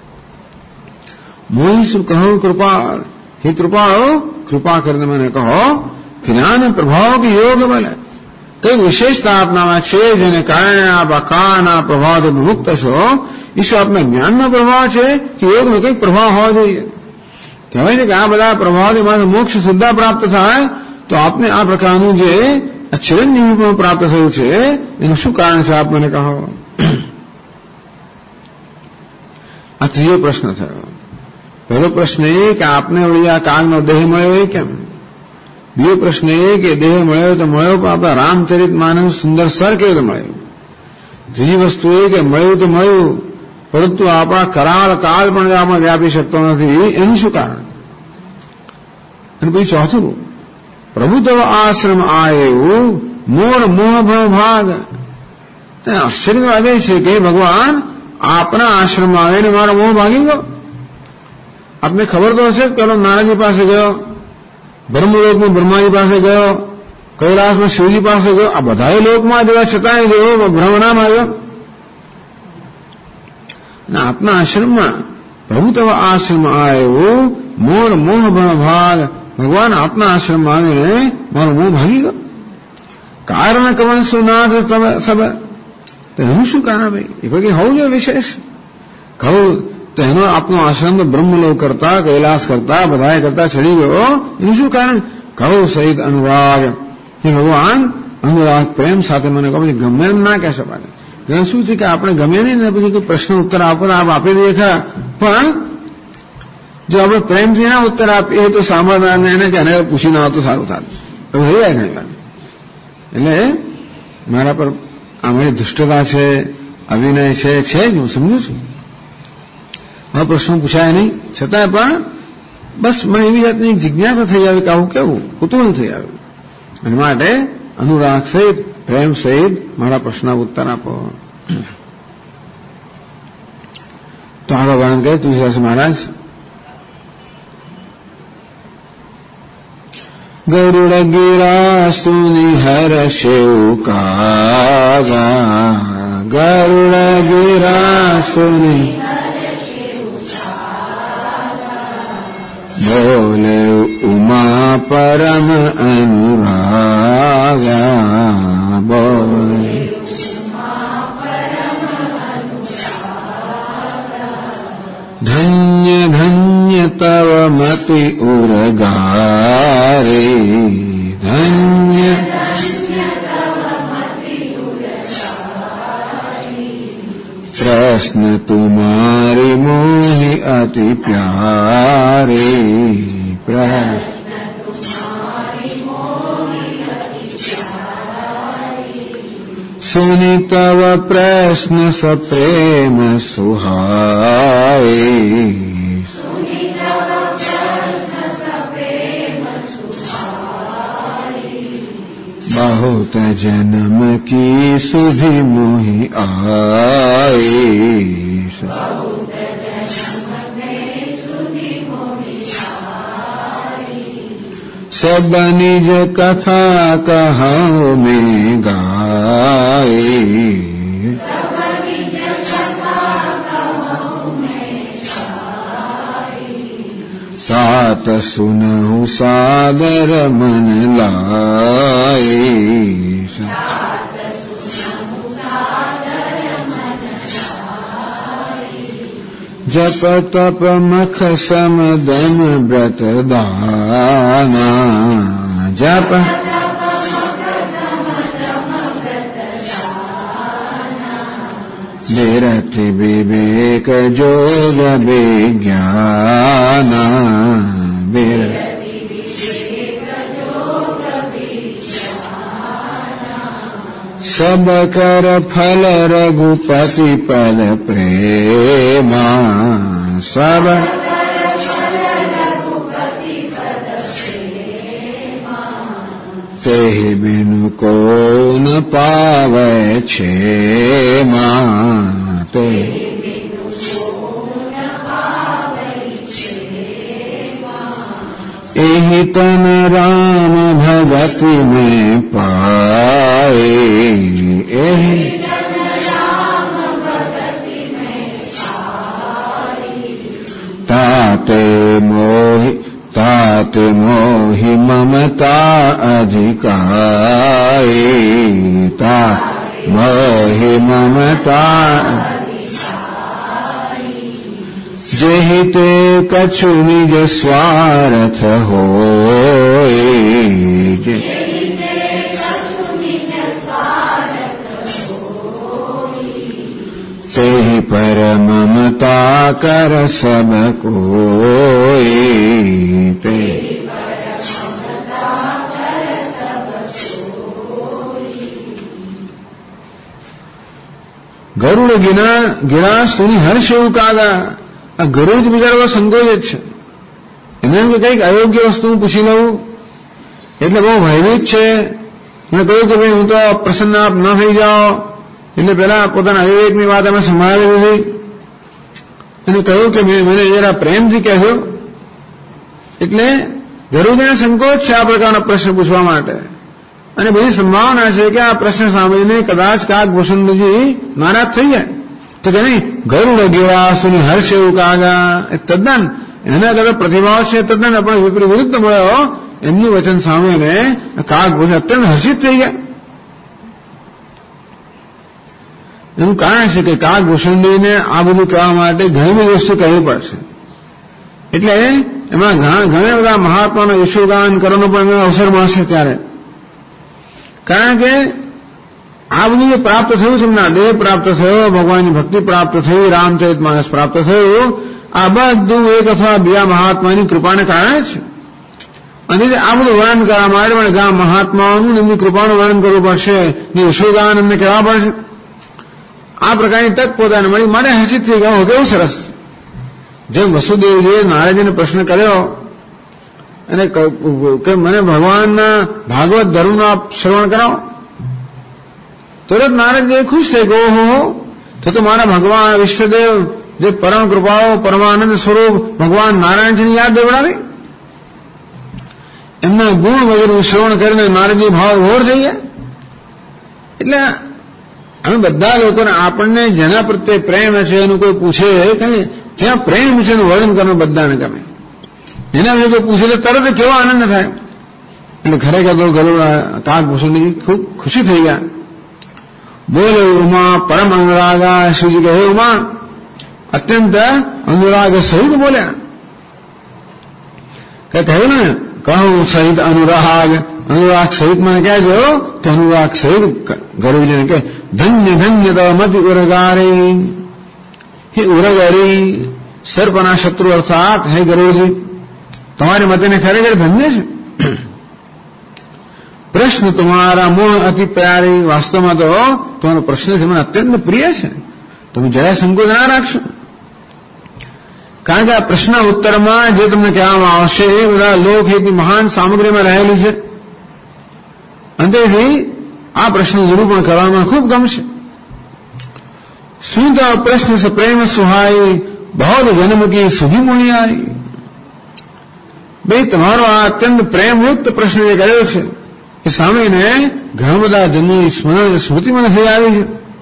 મોહી શું કહો કૃપાળ, હે કૃપાળો કૃપા કરીને મને કહો જ્ઞાન પ્રભાવ કે યોગ બને. કંઈક વિશેષતા આપનામાં છે જેને કારણે આપ આ કાળના પ્રભાવથી મુક્ત છો. એ શું આપના જ્ઞાનનો પ્રભાવ છે કે યોગનો કંઈક પ્રભાવ હોવો જોઈએ. કહેવાય છે કે આ બધા પ્રભાવથી માત્ર મોક્ષ સુદ્ધા પ્રાપ્ત થાય, તો આપને આ પ્રકારનું જે ચિરંજીવી પ્રાપ્ત થયું છે એનું શું કારણ છે આપ મને કહો. આ ત્રીજો પ્રશ્ન થયો. પહેલો પ્રશ્ન એ કે આપને વળી આ કાળનો દેહ મળ્યો એ કેમ. બીજો પ્રશ્ન એ કે દેહ મળ્યો તો મળ્યો પણ આપણા રામચરિત માનવ સુંદર સર કેવી રીતે મળ્યું. ત્રીજી વસ્તુ એ કે મળ્યું તો મળ્યું પરંતુ આપણા કરાળ કાળ પણ આમાં વ્યાપી શકતો નથી, એનું શું કારણ. અને પછી ચોથું, પ્રભુ તવ આશ્રમ આયું મોર મોહ ભવ ભાગ. આશ્ચર્ય વાગે છે કે ભગવાન આપના આશ્રમમાં આવીને મારો મોહ ભાગી ગયો. આપને ખબર તો હશે પેલો નારાજી પાસે ગયો, બ્રહ્મલોકમાં બ્રહ્માજી પાસે ગયો, કૈલાસમાં શિવજી પાસે ગયો. આ બધા લોકમાં જેવા છતાંય ગયો, ભ્રમ ના આવ્યો. આપના આશ્રમમાં પ્રભુ તવ આશ્રમ આવ્યો મોર મોહ ભવ ભાગ. ભગવાન આપના આશ્રમમાં આવીને મારો મોહ ભાગી ગયો. કારણ કવન સુનાથ સબ. તો એનું શું કારણ ભાઈ, એ પછી હોવું જોઈએ વિશેષ. કહું તો એનો આપનો આશ્રમ તો બ્રહ્મલોક કરતા, કૈલાસ કરતા, બધાએ કરતા ચડી ગયો. એનું શું કારણ. કહું સહિત અનુરાગ. એ ભગવાન અનુરાગ પ્રેમ સાથે મને કહો. પછી ગમે એમ ના કહેશો. પાછા શું છે કે આપણે ગમે નહીં ને પછી કોઈ પ્રશ્ન ઉત્તર આપો આપ આપી દઈએ ખરા, પણ જો આપણે પ્રેમથી ના ઉત્તર આપીએ તો સાંભળનારને એને કે એને પૂછી ના આવતો સારું થાય એવું થઈ જાય ઘણી વાર. એટલે મારા પર અમારી દુષ્ટતા છે, અવિનય છે જ હું સમજુ છું. હવે પ્રશ્નો પૂછાય નહીં છતાંય પણ બસ મને એવી જાતની જિજ્ઞાસા થઈ આવે કે આવું કેવું કુતૂહલ થઈ આવે. અને માટે અનુરાગ સહિત પ્રેમ સહિત મારા પ્રશ્નના ઉત્તર આપો. તો આગળ વર્ણન કરે તુલસીદાસ મહારાજ. ગરુડ ગિરા સુનિ હર્ષે કાગા. ગરુડ ગિરા સુનિ બોલે ઉમા પરમ અનુરાગા. બોલે ધન્ય ધન્ય તવ મતિ ઉરગારે. ધન્ય પ્રશ્ન તુમારી મોહી અતિ પ્યારે. सुनि तव प्रश्न सप्रेम सुहाए बहुत जन्म की सुधि मोहि आए सब निज कथा कहूँ में गाए तात सुनहु सादर मन लाए जप तप मख सम दम व्रत दाना जप विरति विवेक जोग विज्ञान सब कर फल रघुपति पद प्रेमा सब तेहि बिनु को न पावै क्षेमा ते एहि तन राम भगति में पाए एहि ताते मोहि ममता अधिकाए ता मोहि ममता जेहि ते कछु निज स्वार्थ होए तेहि पर ममता कर सब कोई ते ગરુડ ગિરા સુની હર્ષ એવું કાગા આ ગરુડ બિચારો સંકોચ જ છે એને એમ કે કંઈક અયોગ્ય વસ્તુ પૂછી લઉં એટલે બહુ ભયભીત છે મેં કહ્યું કે ભાઈ હું તો પ્રસન્ન આપ ન થઈ જાઓ એટલે પેલા પોતાના અવિવેકની વાત અમે સંભાળી લીધી અને કહ્યું કે મને જરા પ્રેમથી કહેજો એટલે ગરુડને સંકોચ છે આ પ્રકારનો પ્રશ્ન પૂછવા માટે અને બધી સંભાવના છે કે આ પ્રશ્ન સાંભળીને કદાચ કાગભૂષણજી નારાજ થઈ જાય તો કે નહીં ગરુડ ગિરાસુની હર્ષ એવું કાગા એ તદ્દન એના કરતા પ્રતિભાવ છે તદ્દન આપણે વિરુદ્ધ મળ્યો એમનું વચન સાંભળીને કાગભૂષણ અત્યંત હર્ષિત થઈ ગયા એનું કારણ છે કે કાગભૂષણજીને આ બધું કહેવા માટે ઘણી બધી વસ્તુ કહેવી પડશે એટલે એમાં ઘણા બધા મહાત્માનો યશોગાન કરવાનો પણ એનો અવસર મળશે ત્યારે કારણ કે આ બધું જે પ્રાપ્ત થયું છે એમના દેહ પ્રાપ્ત થયો ભગવાનની ભક્તિ પ્રાપ્ત થઈ રામચરિત માનસ પ્રાપ્ત થયું આ બધું એક અથવા બીજા મહાત્માની કૃપાને કારણે છે અને આ બધું વર્ણન કરવા માટે પણ ઘણા મહાત્માઓનું એમની કૃપાનું વર્ણન કરવું પડશે યશોગાન એમને કહેવા પડશે આ પ્રકારની તક પોતાને મળી મને હર્ષિત થઈ ગયો કેવું સરસ જેમ વસુદેવજીએ નારદજીને પ્રશ્ન કર્યો અને કે મને ભગવાનના ભાગવત ધર્મનો આપ શ્રવણ કરાવો તુરંત નારદજી ખુશ થઈ ગયો હો તો મારા ભગવાન વિશ્વદેવ જે પરમ કૃપાઓ પરમાનંદ સ્વરૂપ ભગવાન નારાયણજીની યાદ દેવડાવી એમના ગુણ વગેરે શ્રવણ કરીને નારદજી ભાવ વિભોર થઈ ગયા એટલે અમે બધા લોકોને આપણને જેના પ્રત્યે પ્રેમ છે એનું કોઈ પૂછે કઈ જ્યાં પ્રેમ છે એનું વર્ણન કરવાનું બધાને ગમે એના વિશે કોઈ પૂછે તો તરત કેવો આનંદ થાય એટલે ખરેખર તો ગરુડ કાગભૂષણજી ખૂબ ખુશી થઈ ગયા બોલે ઉમા પરમ અનુરાગા શિવજી કહે ઉમા અત્યંત અનુરાગ સહિત બોલ્યા કહ્યું ને કહું સહિત અનુરાગ સહિત મને કહેજો તો અનુરાગ સહિત ગરુડજીને કે ધન્ય ધન્ય તવ મતિ ઉરગારી હે ઉરગારી સર્પના શત્રુ અર્થાત હે ગરુડજી તમારી મતિને ખરેખર ધન્ય છે પ્રશ્ન તમારા મોહ અતિ પ્યારી, વાસ્તવમાં તો તમારો પ્રશ્ન છે મને અત્યંત પ્રિય છે, તમે જરા સંકોચ ના રાખશો. કારણ કે આ પ્રશ્ન ઉત્તરમાં જે તમને કહેવામાં આવશે એ બધા લોકહિતની મહાન સામગ્રીમાં રહેલી છે. અંતેથી આ પ્રશ્ન નિરૂપણ કરવામાં ખૂબ ગમશે. શું તો પ્રશ્ન સ પ્રેમ સુહાઈ, બહોત જન્મ કી સુધી મોહી આવી. ભાઈ તમારો આ અત્યંત પ્રેમયુક્ત પ્રશ્ન જે કર્યો છે એ સામેને ઘણા બધા જન્મની સ્મૃતિમાં થઈ આવી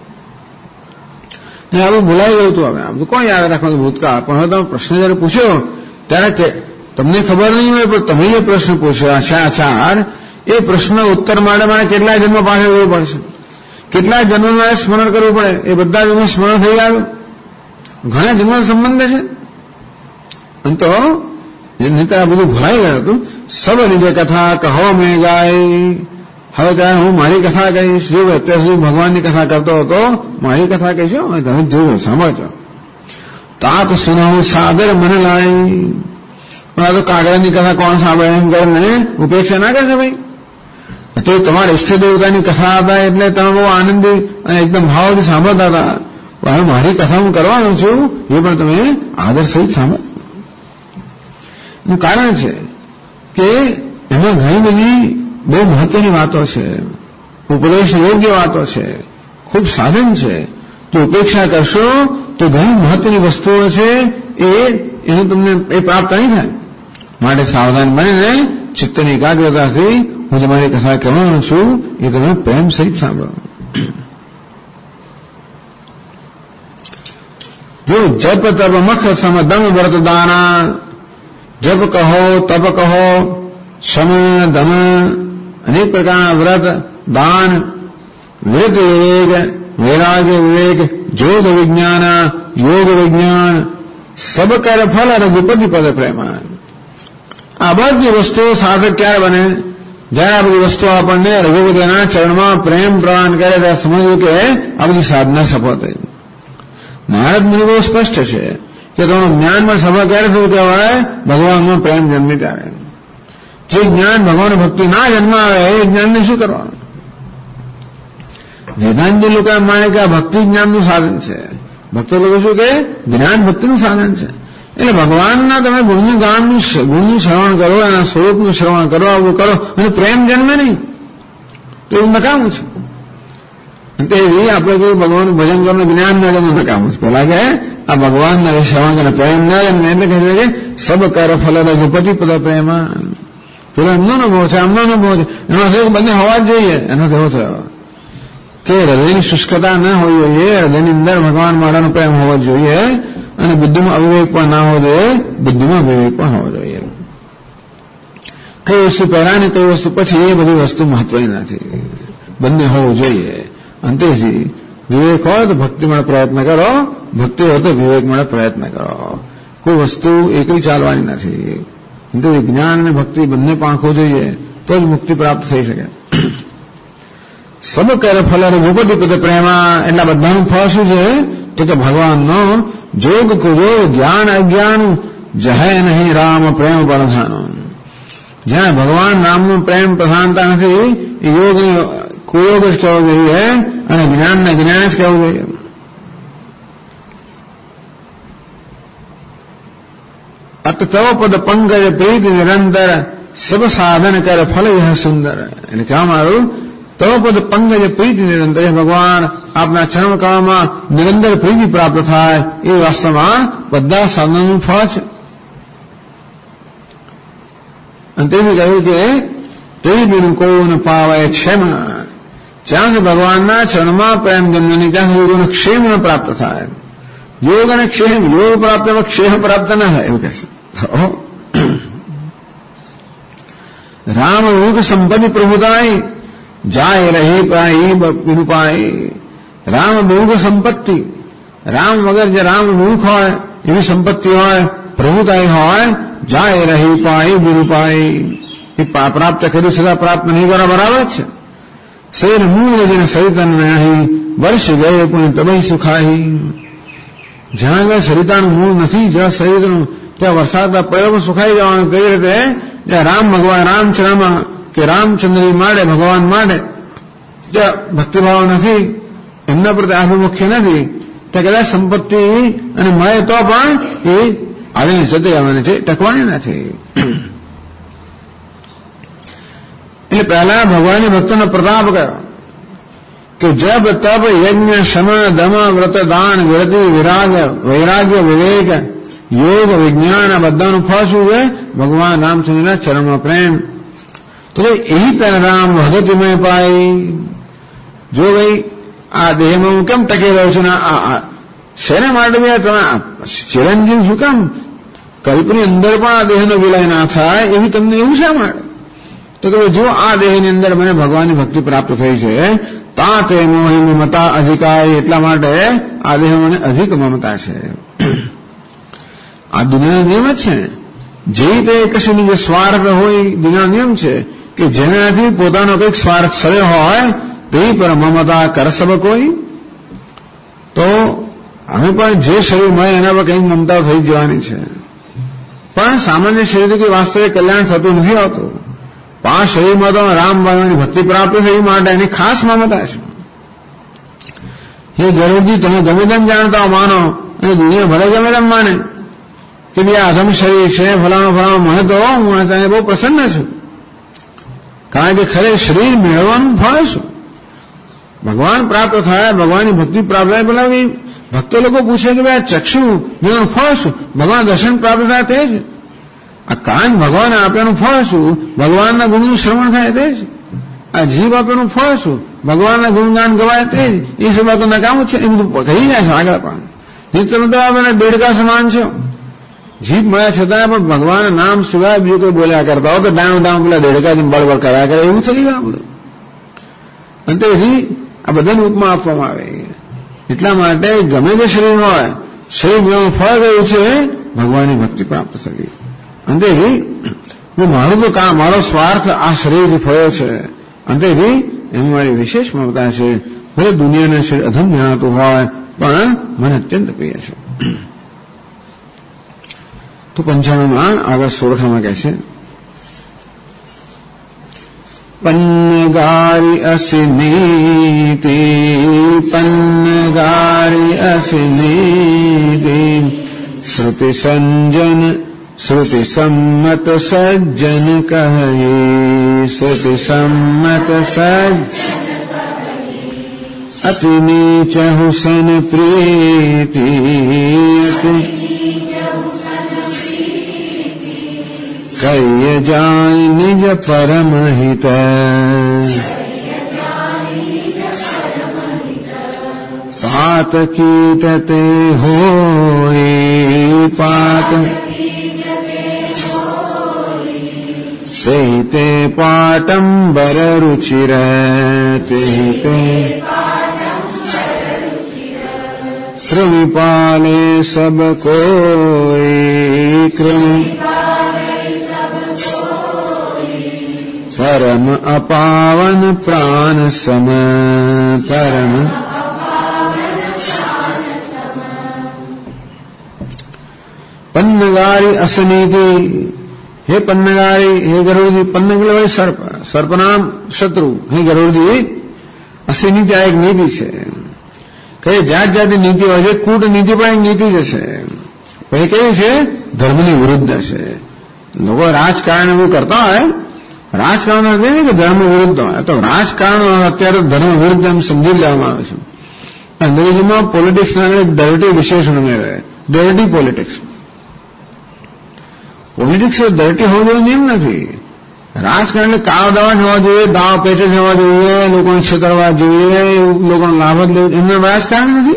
છે. આવું ભૂલાઈ ગયું હતું. હવે આમ તો કોણ યાદ રાખવાનું ભૂતકાળ, પણ હવે તમે પ્રશ્ન જયારે પૂછ્યો ત્યારે તમને ખબર નહીં હોય, પણ તમે જે પ્રશ્ન પૂછ્યો આચાર એ પ્રશ્ન ઉત્તર માટે મારે કેટલા જન્મ પાછળ જવું પડશે, કેટલા જન્મમાં સ્મરણ કરવું પડે, એ બધા જન્મ સ્મરણ થઈ આવ્યું. ઘણા જન્મનો સંબંધ છે. અને તો નહીતર આ બધું ભૂલાઈ ગયું હતું. સબ નિજ કથા કહો મેં ગાય. હવે ત્યારે હું મારી કથા કહીશ. જો અત્યાર સુધી ભગવાનની કથા કરતો હતો, મારી કથા કહીશ. તમે જોજો, સાંભળજો. તાત સુનાવું સાદર મને લાય. પણ આ તો કાગળની કથા કોણ સાંભળે એમ કરીને ઉપેક્ષા ના કરશે ભાઈ. તો તમારા ઇષ્ટ દેવતાની કથા હતા એટલે તમે બહુ આનંદી અને એકદમ ભાવથી સાંભળતા હતા. હવે મારી કથા હું કરવાનો છું એ પણ તમે આદર સહિત સાંભળો. એનું કારણ છે કે એમાં ઘણી બધી બહુ મહત્વની વાતો છે, ઉપદેશ યોગ્ય વાતો છે, ખૂબ સાધન છે. જો ઉપેક્ષા કરશો તો ઘણી મહત્વની વસ્તુઓ છે એનું તમને એ પ્રાપ્ત નહીં થાય. માટે સાવધાન બનીને ચિત્તની એકાગ્રતાથી હું તમારી કથા કહેવાનો છું એ તમે પ્રેમ સહિત સાંભળો. જો જપ તપ મખ સમ દમ વ્રત દાના. જપ કહો, તપ કહો, સમ દમ, અનેક પ્રકારના વ્રત, દાન, વિરત વિવેક, વૈરાગ્ય વિવેક, જોગ વિજ્ઞાન, યોગ વિજ્ઞાન, સબ કર ફલ રઘુપતિ પદ પ્રેમા. આ બધી વસ્તુઓ સાધક ક્યારે બને? જયારે આ બધી વસ્તુઓ આપણને રઘુપતિના ચરણમાં પ્રેમ પ્રદાન કરે ત્યારે સમજવું કે આ બધી સાધના સફળ થઈ. નારદ મુનિ બહુ સ્પષ્ટ છે કે તમારું જ્ઞાનમાં સફળ ક્યારે થયું કહેવાય? ભગવાનમાં પ્રેમ જન્મે ત્યારે. જે જ્ઞાન ભગવાન ભક્તિ ના જન્મ આવે એ જ્ઞાનને શું કરવાનું? વેદાંતિ લોકો એમ માને કે આ ભક્તિ જ્ઞાનનું સાધન છે. ભક્તો લોકો શું કે જ્ઞાન ભક્તિનું સાધન છે. એટલે ભગવાનના તમે ગુણનું શ્રવણ કરો, એના સ્વરૂપનું શ્રવણ કરો, આવું કરો અને પ્રેમ જન્મે નહીં તો એવું નકામું છે. એવી આપણે કોઈ ભગવાનનું ભજન કરવાનું જ્ઞાન ના જન્મ નકામું છે. પેલા કે આ ભગવાનના શ્રવણ કરે પ્રેમ ના જન્મે એટલે કહે છે કે સબ કર ફલ રઘુપતિ પદ પ્રેમા. પેલો એમનો અનુભવ છે, આમનો અનુભવ છે. એનો અર્થ બંને હોવા જ જોઈએ. એનો એવો થયો કે હૃદયની શુષ્કતા ન હોવી જોઈએ, હૃદયની અંદર ભગવાન માટેનો પ્રેમ હોવો જોઈએ અને બુદ્ધિમાં અવિવેક પણ ના હોવો જોઈએ, બુદ્ધિમાં વિવેક પણ હોવો જોઈએ. કઈ વસ્તુ પહેલા ને કઈ વસ્તુ પછી એ બધી વસ્તુ મહત્વની નથી. બંને હોવું જોઈએ. અંતેથી વિવેક હોય તો ભક્તિ માટે પ્રયત્ન કરો, ભક્તિ હોય તો વિવેક માટે પ્રયત્ન કરો. કોઈ વસ્તુ એકલી ચાલવાની નથી. જ્ઞાન અને ભક્તિ બંને પાંખો જોઈએ તો જ મુક્તિ પ્રાપ્ત થઈ શકે. સબ કર ફલ રઘુપતિ પદ પ્રેમા. એટલા બધાનું ફળ શું છે? તો કે ભગવાનનો જોગ કુજોગ, જ્ઞાન અજ્ઞાન, જહે નહીં રામ પ્રેમ પ્રધાનો. જ્યાં ભગવાન નામનું પ્રેમ પ્રધાનતા નથી એ યોગની કુયોગ જ કહેવું જોઈએ અને જ્ઞાનને જ્ઞાન જ કહેવું જોઈએ. અત તવ પદ પંકજ પ્રીતિ નિરંતર, સબ સાધન કર ફલ यह સુંદર. એટલે કહેવા મારું તવ પદ પંકજ પ્રીતિ નિરંતર, ભગવાન આપના ચરણ કળમાં નિરંતર પ્રીતિ પ્રાપ્ત થાય એ વાસ્તવમાં બધા સાધનોનું ફળ છે. અને તેથી કહ્યું કે તે બિન કોન પાવે ક્ષેમ. જ્યાં સુધી ભગવાનના ચરણમાં પ્રેમ જન્મની ત્યાં સુધી લોકોને ક્ષેમ ન પ્રાપ્ત થાય. યોગ અને ક્ષેમ, યોગ પ્રાપ્ત ક્ષેમ પ્રાપ્ત ન થાય એવું કહે છે. રામ રૂખ સંપત્તિ પ્રભુતાય, જાય રહી પાઈ બિનુ પાઈ. રામ બહુખ સંપત્તિ, રામ વગર જે રામ મુખ હોય એવી સંપત્તિ હોય, પ્રભુતાઈ હોય, જાય રહી પાઈ બિનુ પાઈ. એ પ્રાપ્ત કર્યું છતાં પ્રાપ્ત નહીં કરવા બરાબર છે. શેર મૂળ જેને સરિતન નહીં, વર્ષ ગયે પણ તબઈ સુખાઈ. જ્યાં આગળ સરિતાનું મૂળ નથી, જ્યાં સરિતાનું ત્યાં વરસાદ પડ્યો પણ સુખાઈ જવાનું. કેવી રીતે? જ્યાં રામ ભગવાન રામચરણમાં કે રામચંદ્રજી માટે, ભગવાન માટે ભક્તિભાવ નથી, એમના પ્રત્યે આભિમુખ્ય નથી, તો કદાચ સંપત્તિ અને મળે તો પણ એ આવીને જતી આવવાની છે, ટકવાની નથી. એટલે પહેલા ભગવાનની ભક્તોનો પ્રતાપ કર્યો કે જબ તપ યજ્ઞ શમ દમ વ્રત દાન વિરતિ વિરાગ વૈરાગ્ય વિવેક યોગ વિજ્ઞાન આ બધાનું ફળ શું છે? ભગવાન રામચંદ્રના ચરણમાં પ્રેમ. તો એ તર રામ ભગતિમય પાય. જો ભાઈ આ દેહમાં હું કેમ ટકી રહ્યો છું ને શેના માટે તમે ચિરંજીવ શું કામ કલ્પની અંદર પણ આ દેહનો વિલય ના થાય એવી તમને એવું શા માટે? તો કે જો આ દેહની અંદર મને ભગવાનની ભક્તિ પ્રાપ્ત થઈ છે તા તે મોહી મમતા અધિકારી, એટલા માટે આ દેહ મને અધિક મમતા છે. આ દુનિયાનો નિયમ જ છે. જે તે કશુંની જે સ્વાર્થ હોય દુનિયાનો નિયમ છે કે જેનાથી પોતાનો કંઈક સ્વાર્થ સર્યો હોય તે પર મમતા કર સબ કોઈ. તો અમે પણ જે શરીર મળે એના પર કંઈક મમતા થઈ જવાની છે, પણ સામાન્ય શરીરથી કંઈ વાસ્તવિક કલ્યાણ થતું નથી આવતું. આ શરીરમાં તો રામ ભગવાનની ભક્તિ પ્રાપ્ત થઈ માટે એની ખાસ મમતા છે. એ ગરુડજી તમે ગમે તેમ જાણતા માનો અને દુનિયા ભલે ગમે તેમ માને કે ભાઈ આ અધમ શરીર છે ફલાણો મને તો હું તેને બહુ પ્રસન્ન છું, કારણ કે ખરે શરીર મેળવવાનું ફળ શું? ભગવાન પ્રાપ્ત થાય, ભગવાનની ભક્તિ પ્રાપ્ત થાય. પેલા ભક્તો લોકો પૂછે કે ભાઈ આ ચક્ષુ મેળવવાનું ફળ શું? ભગવાન દર્શન પ્રાપ્ત થાય તે જ. આ કાન ભગવાન આપેનું ફળ શું? ભગવાનના ગુણનું શ્રવણ થાય તે જ. આ જીભ આપેનું ફળ શું? ભગવાનના ગુણગાન ગવાય તે જ. એ સભા તો નકામું છે એમ કહી જાય છે આગળ પણ. જીભ તમે તો આપેને દેડકા સમાન છો. જીભ મળ્યા છતાં પણ ભગવાન નામ સિવાય બીજું કોઈ બોલ્યા કરતા હોય તો ડામ પેલા દેડકાથી બળબળ કર્યા કરે એવું થઈ ગયું બધું. અને તેથી આ બધાની ઉપમા આપવામાં આવે. એટલા માટે ગમે તે શરીર હોય, શરીર મેળવવાનું ફળ ગયું છે ભગવાનની ભક્તિ પ્રાપ્ત થવી. અંતેથી મારું તો કામ, મારો સ્વાર્થ આ શરીરથી થયો છે. અંતેથી એમાં મારી વિશેષ મમતા છે. ભલે દુનિયાના શરીર અધમ જણાતું હોય પણ મને અત્યંત પ્રિય છે. તો 95માં આગળ 16માં કહે છે પન્નગારી અસિનીતિ પન્નગારી અસિનીતિ શ્રુતિ સંજન શ્રુતિ सम्मत सज्जन कहे श्रुति सम्मत सज्जन अति नीच हुसन प्रीति कह्य जाय निज परम हित पात कीट ते होय पात ते पाटंबर रुचिर ते कृमिपाले सब कोई कृमि परम अपावन प्राण सम परम पन्नगारी असनीति. हे पन्नगारी, हे गरुड़जी. पन्न એટલે હોય સર્પ, સર્પનામ શત્રુ. હે ગરુડજી, અસી નીતિ આ એક નીતિ છે. કઈ જાત જાતની નીતિ હોય છે. કૂટનીતિ પણ એક નીતિ જ છે. પછી કેવી છે? ધર્મની વિરુદ્ધ છે. લોકો રાજકારણ એવું કરતા હોય, રાજકારણ નથી કે ધર્મ વિરુદ્ધ હોય, તો રાજકારણ અત્યારે ધર્મ વિરુદ્ધ એમ સમજી લેવામાં આવે છે. અંગ્રેજીમાં પોલિટિક્સના ડર્ટી વિશેષણ ઉમેરે, ડર્ટી પોલિટિક્સ. પોલિટિક્સ ડર્ટી હોવું જોઈએ નિયમ નથી. રાજકારણ એટલે કાવ દાવા હોવા જોઈએ, દાવ પેચે હોવા જોઈએ, લોકોને છેતરવા જોઈએ, લોકોનો લાભ જ લેવો, એમનું રાજકારણ નથી.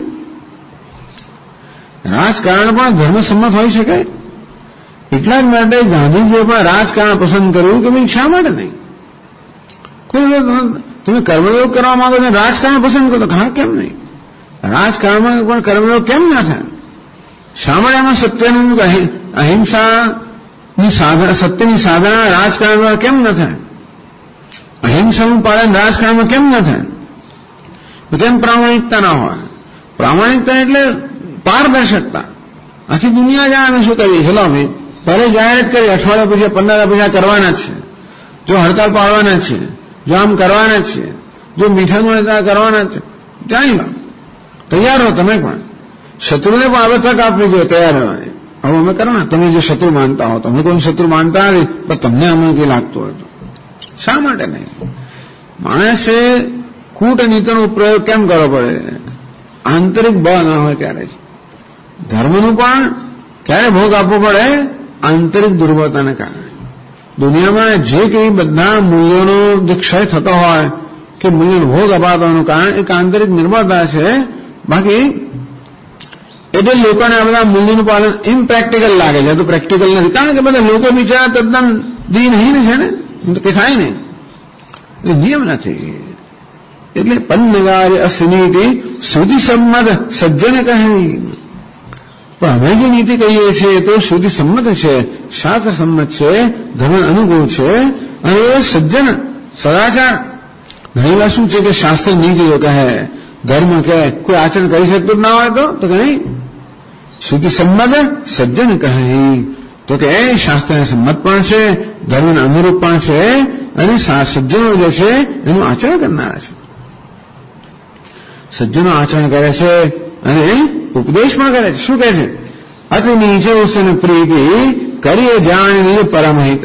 રાજકારણ પણ ધર્મસંમત હોઈ શકે. એટલા જ માટે ગાંધીજીએ પણ રાજકારણ પસંદ કર્યું કે ભાઈ શા માટે નહીં? કોઈ તમે કર્મયોગ કરવા માંગો છો, રાજકારણ પસંદ કરો, હા કેમ નહીં? રાજકારણમાં પણ કર્મયોગ કેમ ના થાય? શા માટે એમાં સત્યનું અહિંસા સત્યની સાધના રાજકારણમાં કેમ ન થાય? અહિંસાનું પાલન રાજકારણમાં કેમ ન થાય? કેમ પ્રામાણિકતા ના હોય? પ્રામાણિકતા એટલે પારદર્શકતા. આખી દુનિયા જાણે અમે શું કરીએ? ચલો અમે પહેલે જાહેરાત કરી, અઠવાડિયા પછી 15 પૈસા કરવાના જ છે. જો હડતાલ પાડવાના છે, જો આમ કરવાના છે, જો મીઠાનું કરવાના છે, જાણી લો, તૈયાર હો તમે પણ. શત્રુને પણ હવે તક આપવી જોઈએ તૈયાર રહેવાની. હવે અમે કરવા, તમે જે શત્રુ માનતા હો, તમે કોઈ શત્રુ માનતા નથી, પણ તમને અમે કંઈ લાગતું હોય તો શા માટે નહીં? માણસે કૂટનીતિનો પ્રયોગ કેમ કરવો પડે? આંતરિક બળ ના હોય ત્યારે જ. ધર્મનું પણ ક્યારે ભોગ આપવો પડે? આંતરિક દુર્બળતાને કારણે. દુનિયામાં જે કંઈ બધા મૂલ્યોનો જે ક્ષય થતો હોય કે મૂલ્યનો ભોગ અપાવવાનું કારણ એક આંતરિક નિર્બળતા છે. બાકી એટલે લોકોને આ બધા મૂલ્યનું પાલન ઇમ્પ્રેક્ટિકલ લાગે છે, તો પ્રેક્ટિકલ નથી. કારણ કે બધા લોકો બિચારા તદ્દન દિનહીન છે ને, કંઈ થાય નહીં, એટલે નિયમ નથી. એટલે પન્નગાર્ય અસનીતિ શ્રુતિ સંમત સજ્જન કહે. પણ અમે જે નીતિ કહીએ છીએ તો શ્રુતિ સંમત છે, શાસ્ત્ર સંમત છે, ધર્મ અનુકૂળ છે, અને એ સજ્જન સદાચાર. ઘણી વાર શું છે કે શાસ્ત્ર નીતિઓ કહે, ધર્મ કહે, કોઈ આચરણ કરી શકતું જ ના હોય તો કે નહીં. શ્રુતિ સંમત સજ્જન કહે, તો કે એ શાસ્ત્રને સંમત પણ છે, ધર્મને અનુરૂપ પણ છે, અને સજ્જનો જે છે એનું આચરણ કરનારા છે. સજ્જનો આચરણ કરે છે અને ઉપદેશ પણ કરે છે. શું કહે છે? અતિ નીચે ઉસને પ્રીતિ કરીએ જાણીને પરમહિત.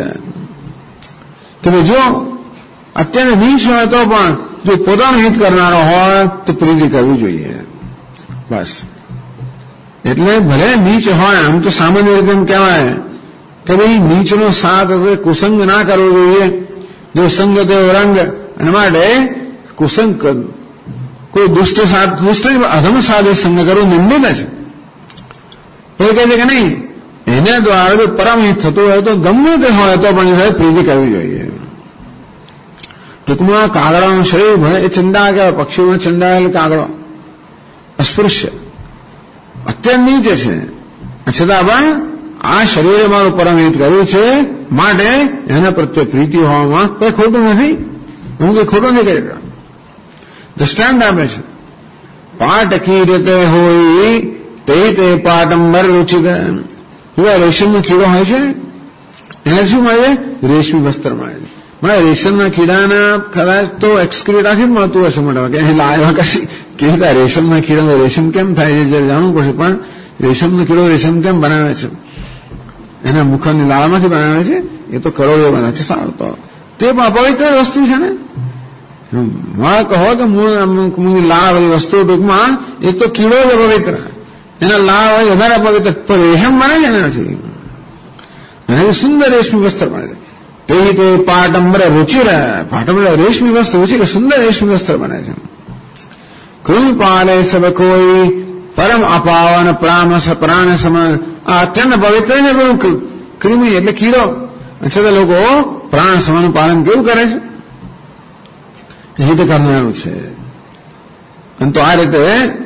કે જો અત્યારે નીચ હોય તો પણ જો પોતાનું હિત કરનારો હોય તો પ્રીતિ કરવી જોઈએ. બસ. એટલે ભલે નીચ હોય, આમ તો સામાન્ય રીતે એમ કહેવાય કે ભાઈ નીચનો સાથ એટલે કુસંગ ના કરવો જોઈએ. જો સંગ તેવો રંગ, અને માટે કુસંગ કોઈ દુષ્ટ અધમ સાધે સંગ કરવો નિંદિત છે. એ કહે છે કે નહીં, એને દ્વારા જો પરમહિત થતું હોય તો ગમે તે હોય તો પણ એ પ્રીતિ કરવી જોઈએ. ટૂંકમાં કાગડાનું શરીર ભલે એ ચંદા કહેવાય, પક્ષીઓમાં ચંદાયેલ કાગડો અસ્પૃશ્ય અત્યંત નીચે છે, છતાં પણ આ શરીરે મારું પરમહિત કર્યું છે, માટે એના પ્રત્યે પ્રીતિ હોવામાં કોઈ ખોટું નથી. હું કંઈ ખોટું નહીં કરી રહ્યો. દ્રષ્ટાંત આપે છે, પાટકી રીતે હોય તે પાટંબર રુચિત. રેશમનો કીડો હોય છે ને, એને શું મળે? રેશમી વસ્ત્ર મળે છે. મને રેશમના કીડાના કદાચ તો એક્સક્રીટાથી જ મળતું હશે મોટા ભાગે. અહીં લાવ્યા કશી કેવી રીતે રેશમના કીડાનો રેશમ કેમ થાય છે જયારે જાણવું પડશે. પણ રેશમનો કીડો રેશમ કેમ બનાવે છે? એના મુખની લાળમાંથી બનાવે છે. એ તો કરોડો બનાવે છે. સારું, તો તે પણ અપવિત્ર વસ્તુ છે ને. કહો કે લાળ વાળી વસ્તુ, ટૂંકમાં એક તો કીડો જ અપવિત્ર, એના લાળ હોય વધારે અપવિત્ર, પણ રેશમ બને છે એનાથી, અને સુંદર રેશમી વસ્ત્ર બને છે. તે પાટંબર રુચિર, પાટંબર રેશમી વસ્ત્ર રુચિર, સુંદર રેશમી વસ્ત્ર બને છે. કૃમિ પાલે સબ કોઈ પરમ અપાવન પ્રાણ સમાન. આ અત્યંત પવિત્ર છે પેલું કૃમિ એટલે કીડો, છતાં લોકો પ્રાણ સમાનું પાલન કેવું કરે છે? હિત કરનારું છે. અને તો આ રીતે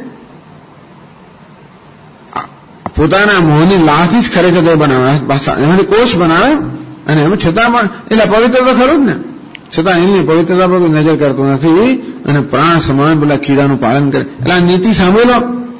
પોતાના મોહની લાથી જ ખરેખર તે બનાવે, એમાંથી કોષ બનાવે, અને એમાં છતાં પણ એટલે પવિત્ર તો ખરું જ ને, છતાં એની પવિત્રતા પર કોઈ નજર કરતો નથી, અને પ્રાણ સમાન પેલા કીડાનું પાલન કરે. એટલે આ નીતિ સાંભળો.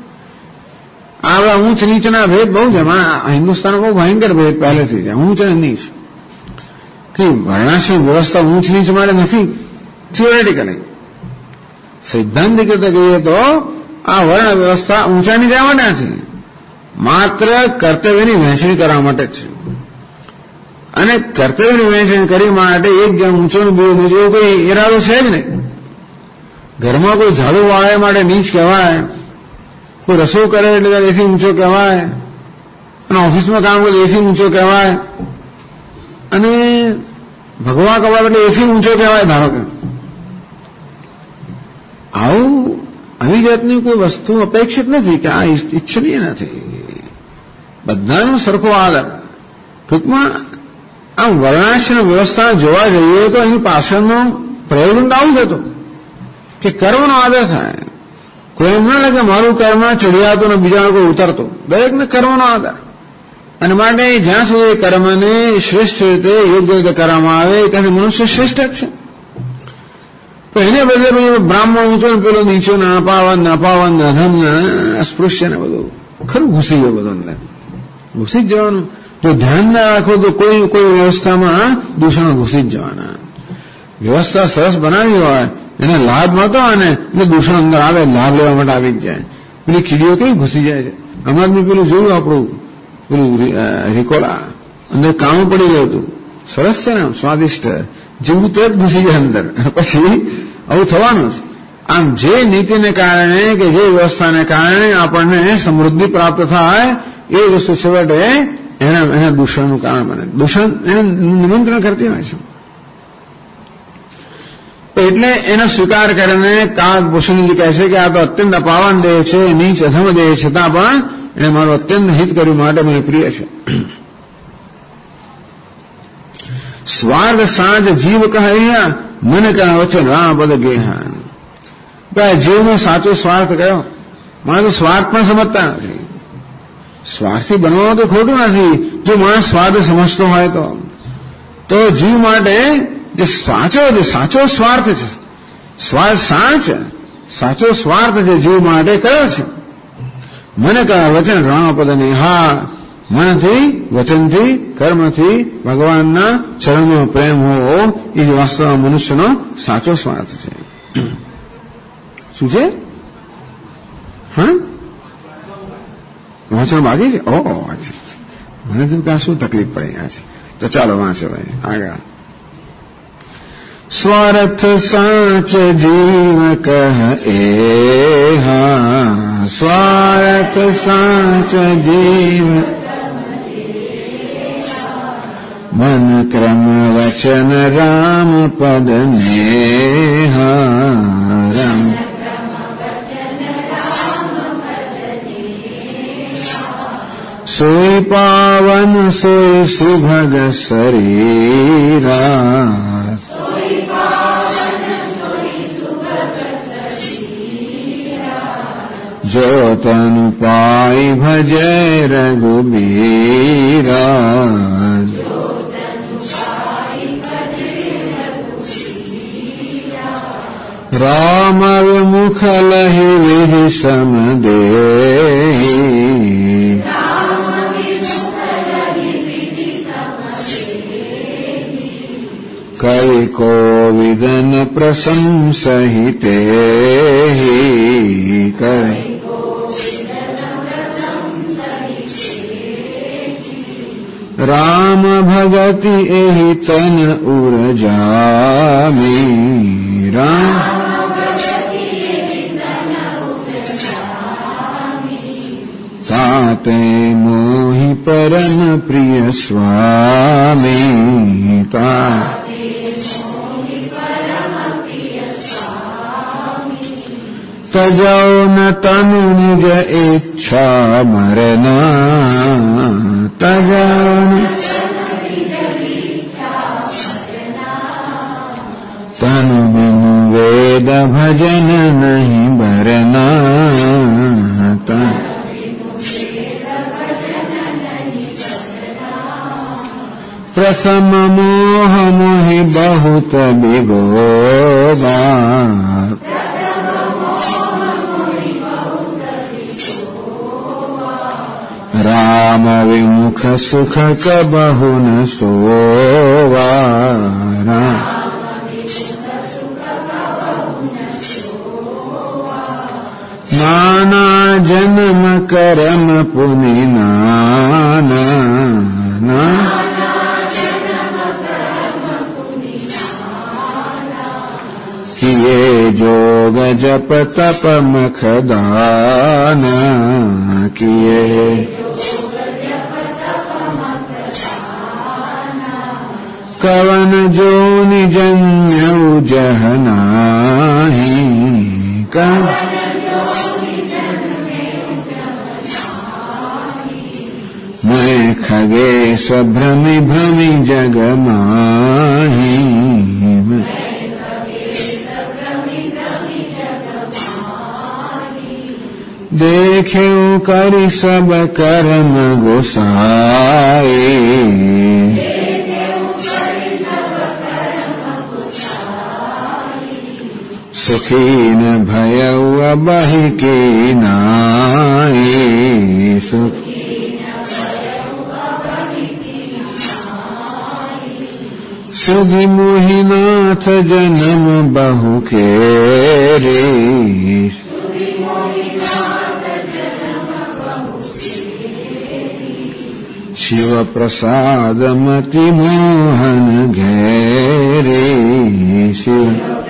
આ ઊંચ નીચના ભેદ બહુ છે. હિન્દુસ્તાનમાં બહુ ભયંકર ભેદ પહેલેથી છે, ઊંચ અને નીચ. કે વર્ણાશ્રમ વ્યવસ્થા ઊંચ નીચ માટે નથી, થિયોરેટિકલી. સૈદ્ધાંતિક રીતે કહીએ તો આ વર્ણ વ્યવસ્થા ઊંચા નીચા માટે નથી, માત્ર કર્તવ્યની વહેંચણી કરવા માટે જ છે. અને કર્તવ્યની વહેંચણી કરી માટે એક જ્યાં ઊંચોનું બીજું નીચું એવું કોઈ ઈરાદો છે જ નહીં. ઘરમાં કોઈ ઝાડુ વાળવા માટે નીચ કહેવાય, કોઈ રસોઈ કરે એટલે ત્યારે એથી ઊંચો કહેવાય, અને ઓફિસમાં કામ કરે એથી ઊંચો કહેવાય, અને ભગવા કપાળ એટલે એથી ઊંચો કહેવાય. ધારો કે આવું આવી જાતની કોઈ વસ્તુ અપેક્ષિત નથી, કે આ ઈચ્છનીય નથી. બધાનો સરખો આદર. ટૂંકમાં આમ વર્ણાશ્રમ વ્યવસ્થા જોવા જઈએ તો એની પાછળનો પ્રયોજન આવું જ હતું કે કર્મનો આદર થાય. કોઈ એમ ના લાગે મારું કર્મ ચડિયાતું ને બીજાનો કોઈ ઉતરતો, દરેકને કર્મનો આદર. અને માટે જ્યાં સુધી કર્મને શ્રેષ્ઠ રીતે યોગ્ય રીતે કરવામાં આવે ત્યાંથી મનુષ્ય શ્રેષ્ઠ જ છે. તો એને બદલે બ્રાહ્મણ ઊંચો ને પેલો નીચો ને અપાવન અધમ અસ્પૃશ્ય ને બધું ખરું ઘૂસી ગયું. બધું અંદર ઘૂસી જ જવાનું. જો ધ્યાન ના રાખો તો કોઈ વ્યવસ્થામાં દૂષણો ઘૂસી જ જવાના. વ્યવસ્થા સરસ બનાવી હોય એને લાભ મળતો હોય ને એટલે દૂષણ અંદર આવે, લાભ લેવા માટે આવી જ જાય. પેલી કીડીઓ કઈ ઘૂસી જાય છે. હમણાં મેં પેલું જોયું આપણું પેલું રિકોલા અંદર કાણું પડી ગયું હતું. સરસ છે ને, સ્વાદિષ્ટ જેવું તે જ ઘૂસી જાય અંદર. પછી આવું થવાનું છે. આમ જે નીતિને કારણે કે જે વ્યવસ્થાને કારણે આપણને સમૃદ્ધિ પ્રાપ્ત થાય એ વસ્તુ છેવટે એના દૂષણનું કારણ બને. દૂષણ એને નિમંત્રણ કરતી હોય છે. એટલે એનો સ્વીકાર કરીને કાગ ભૂષણજી કહે છે કે આ તો અત્યંત અપાવન દેહ છે, નીચ અધમ દેહ છતાં પણ એને મારું અત્યંત હિત કર્યું માટે મને પ્રિય છે. સ્વાર્થ સાંજ જીવ કહ્યા મને કહે વચન રામ પદ ગેહાન. જીવનો સાચો સ્વાર્થ કયો? માણસ તો સ્વાર્થ પણ સમજતા નથી. સ્વાર્થી બનવાનું તો ખોટું નથી જો માણસ સ્વાર્થ સમજતો હોય તો જીવ માટે જે સાચો સ્વાર્થ છે, સાચો સ્વાર્થ છે જીવ માટે કયો છે? મને કહે વચન રામપદને. હા, મનથી, વચનથી, કર્મથી ભગવાનના ચરણમાં પ્રેમ હોવો એ જ વાસ્તવમાં મનુષ્યનો સાચો સ્વાર્થ છે. શું છે? હા, વાંચન બાકી છે? ઓહ, અચ્છા. મને તો કે શું તકલીફ પડી છે. તો ચાલો વાંચો ભાઈ આગળ. સ્વાર્થ સાચ જીવ કહે હા, સ્વાર્થ સાચ જીવ મન ક્રમ વચન રામ પદ નેહારમ. સોય પાવન સોય સુભગ શરીરા, જો તનુ પાઈ ભજે રઘુબીરા. રામ વિમુખ લહી વિધિ સમદેહી, કવિ કોવિદન પ્રશંસહિતે કવિ રામ ભગતિ એહી તન ઉરજામી. રામ તાતે મોહી પરમ પ્રિય સ્વામી. તા તજૌ ન તનુ નિજ ઈચ્છા મરના, તજૌ તનુ બિનુ વેદ ભજન નહીં ભરના. પ્રથમ મોહ મોહિ બહુત બિગોબા, રામ વિમુખ સુખ કબહુ ન સોવા. નાના જન્મ કરમ પુનિ નાના, કિએ જોગ જપ તપ મખદાના, કિએ કવન જોનિ જન્યૌ જહનાહી. मैं खगेश भ्रमि भ्रमि जग माही, देख्यो करि सब कर्म गोसाई, सुखी न भयउ अबहि के नाई. સુધી મોહિનાથ જન્મ બહુ કેરી શિવ પ્રસાદ મતિ મોહન ઘેરી શિવ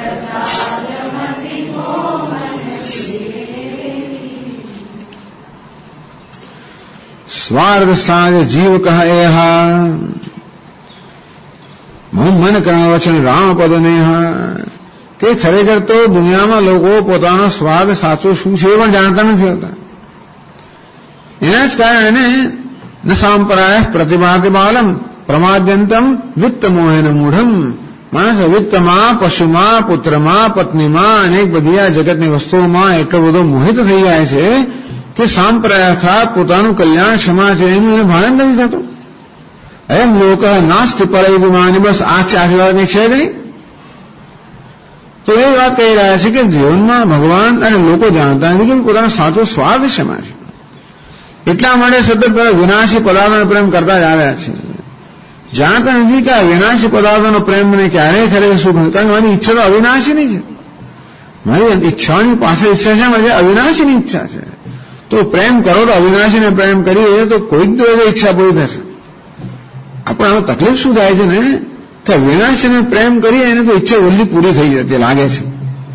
સ્વાર્થ સાજ જીવ કહેહા મન કરણ વચન રામ પદ નેહા કે ખરેખર તો દુનિયામાં લોકો પોતાનો સ્વાદ સાચો શું છે એ પણ જાણતા નથી હોતા. એના જ કારણે ન સાંપ્રાય પ્રતિભાતિ બાલમ પ્રમાદ્યંતમ વિત્ત મોહેન મૂઢમ. માણસ વિત્તમાં, પશુમાં, પુત્રમાં, પત્નીમાં, અનેક બધી આ જગતની વસ્તુઓમાં એટલો બધો મોહિત થઈ જાય છે કે સાંપ્રદાય પોતાનું કલ્યાણ ક્ષમા છે એનું એને ભાન નથી થતું. એમ લોકો નાસ્તિ પરૈમાની બસ આ આશીર્વાદની છે જ નહીં. તો એ વાત કહી રહ્યા છે કે જીવનમાં ભગવાન અને લોકો જાણતા નથી કે પોતાનો સાચો સ્વાદ ક્ષમા છે. એટલા માટે સતત વિનાશી પદાર્થોનો પ્રેમ કરતા જ આવ્યા છે. જાણતા નથી કે આ વિનાશી પદાર્થોનો પ્રેમ મને ક્યારેય ખરેખર સુખ નથી. કારણ કે મારી ઈચ્છા તો અવિનાશીની છે. મારી ઈચ્છાની પાસે ઈચ્છા છે, મારી અવિનાશીની ઈચ્છા છે. તો પ્રેમ કરો તો અવિનાશીને પ્રેમ કરીએ તો કોઈક દિવસે ઈચ્છા પૂરી થશે. આપણે હવે તકલીફ શું થાય છે ને કે વિનાશીને પ્રેમ કરીએ એને તો ઈચ્છા વલ્લી પૂરી થઈ જતી લાગે છે.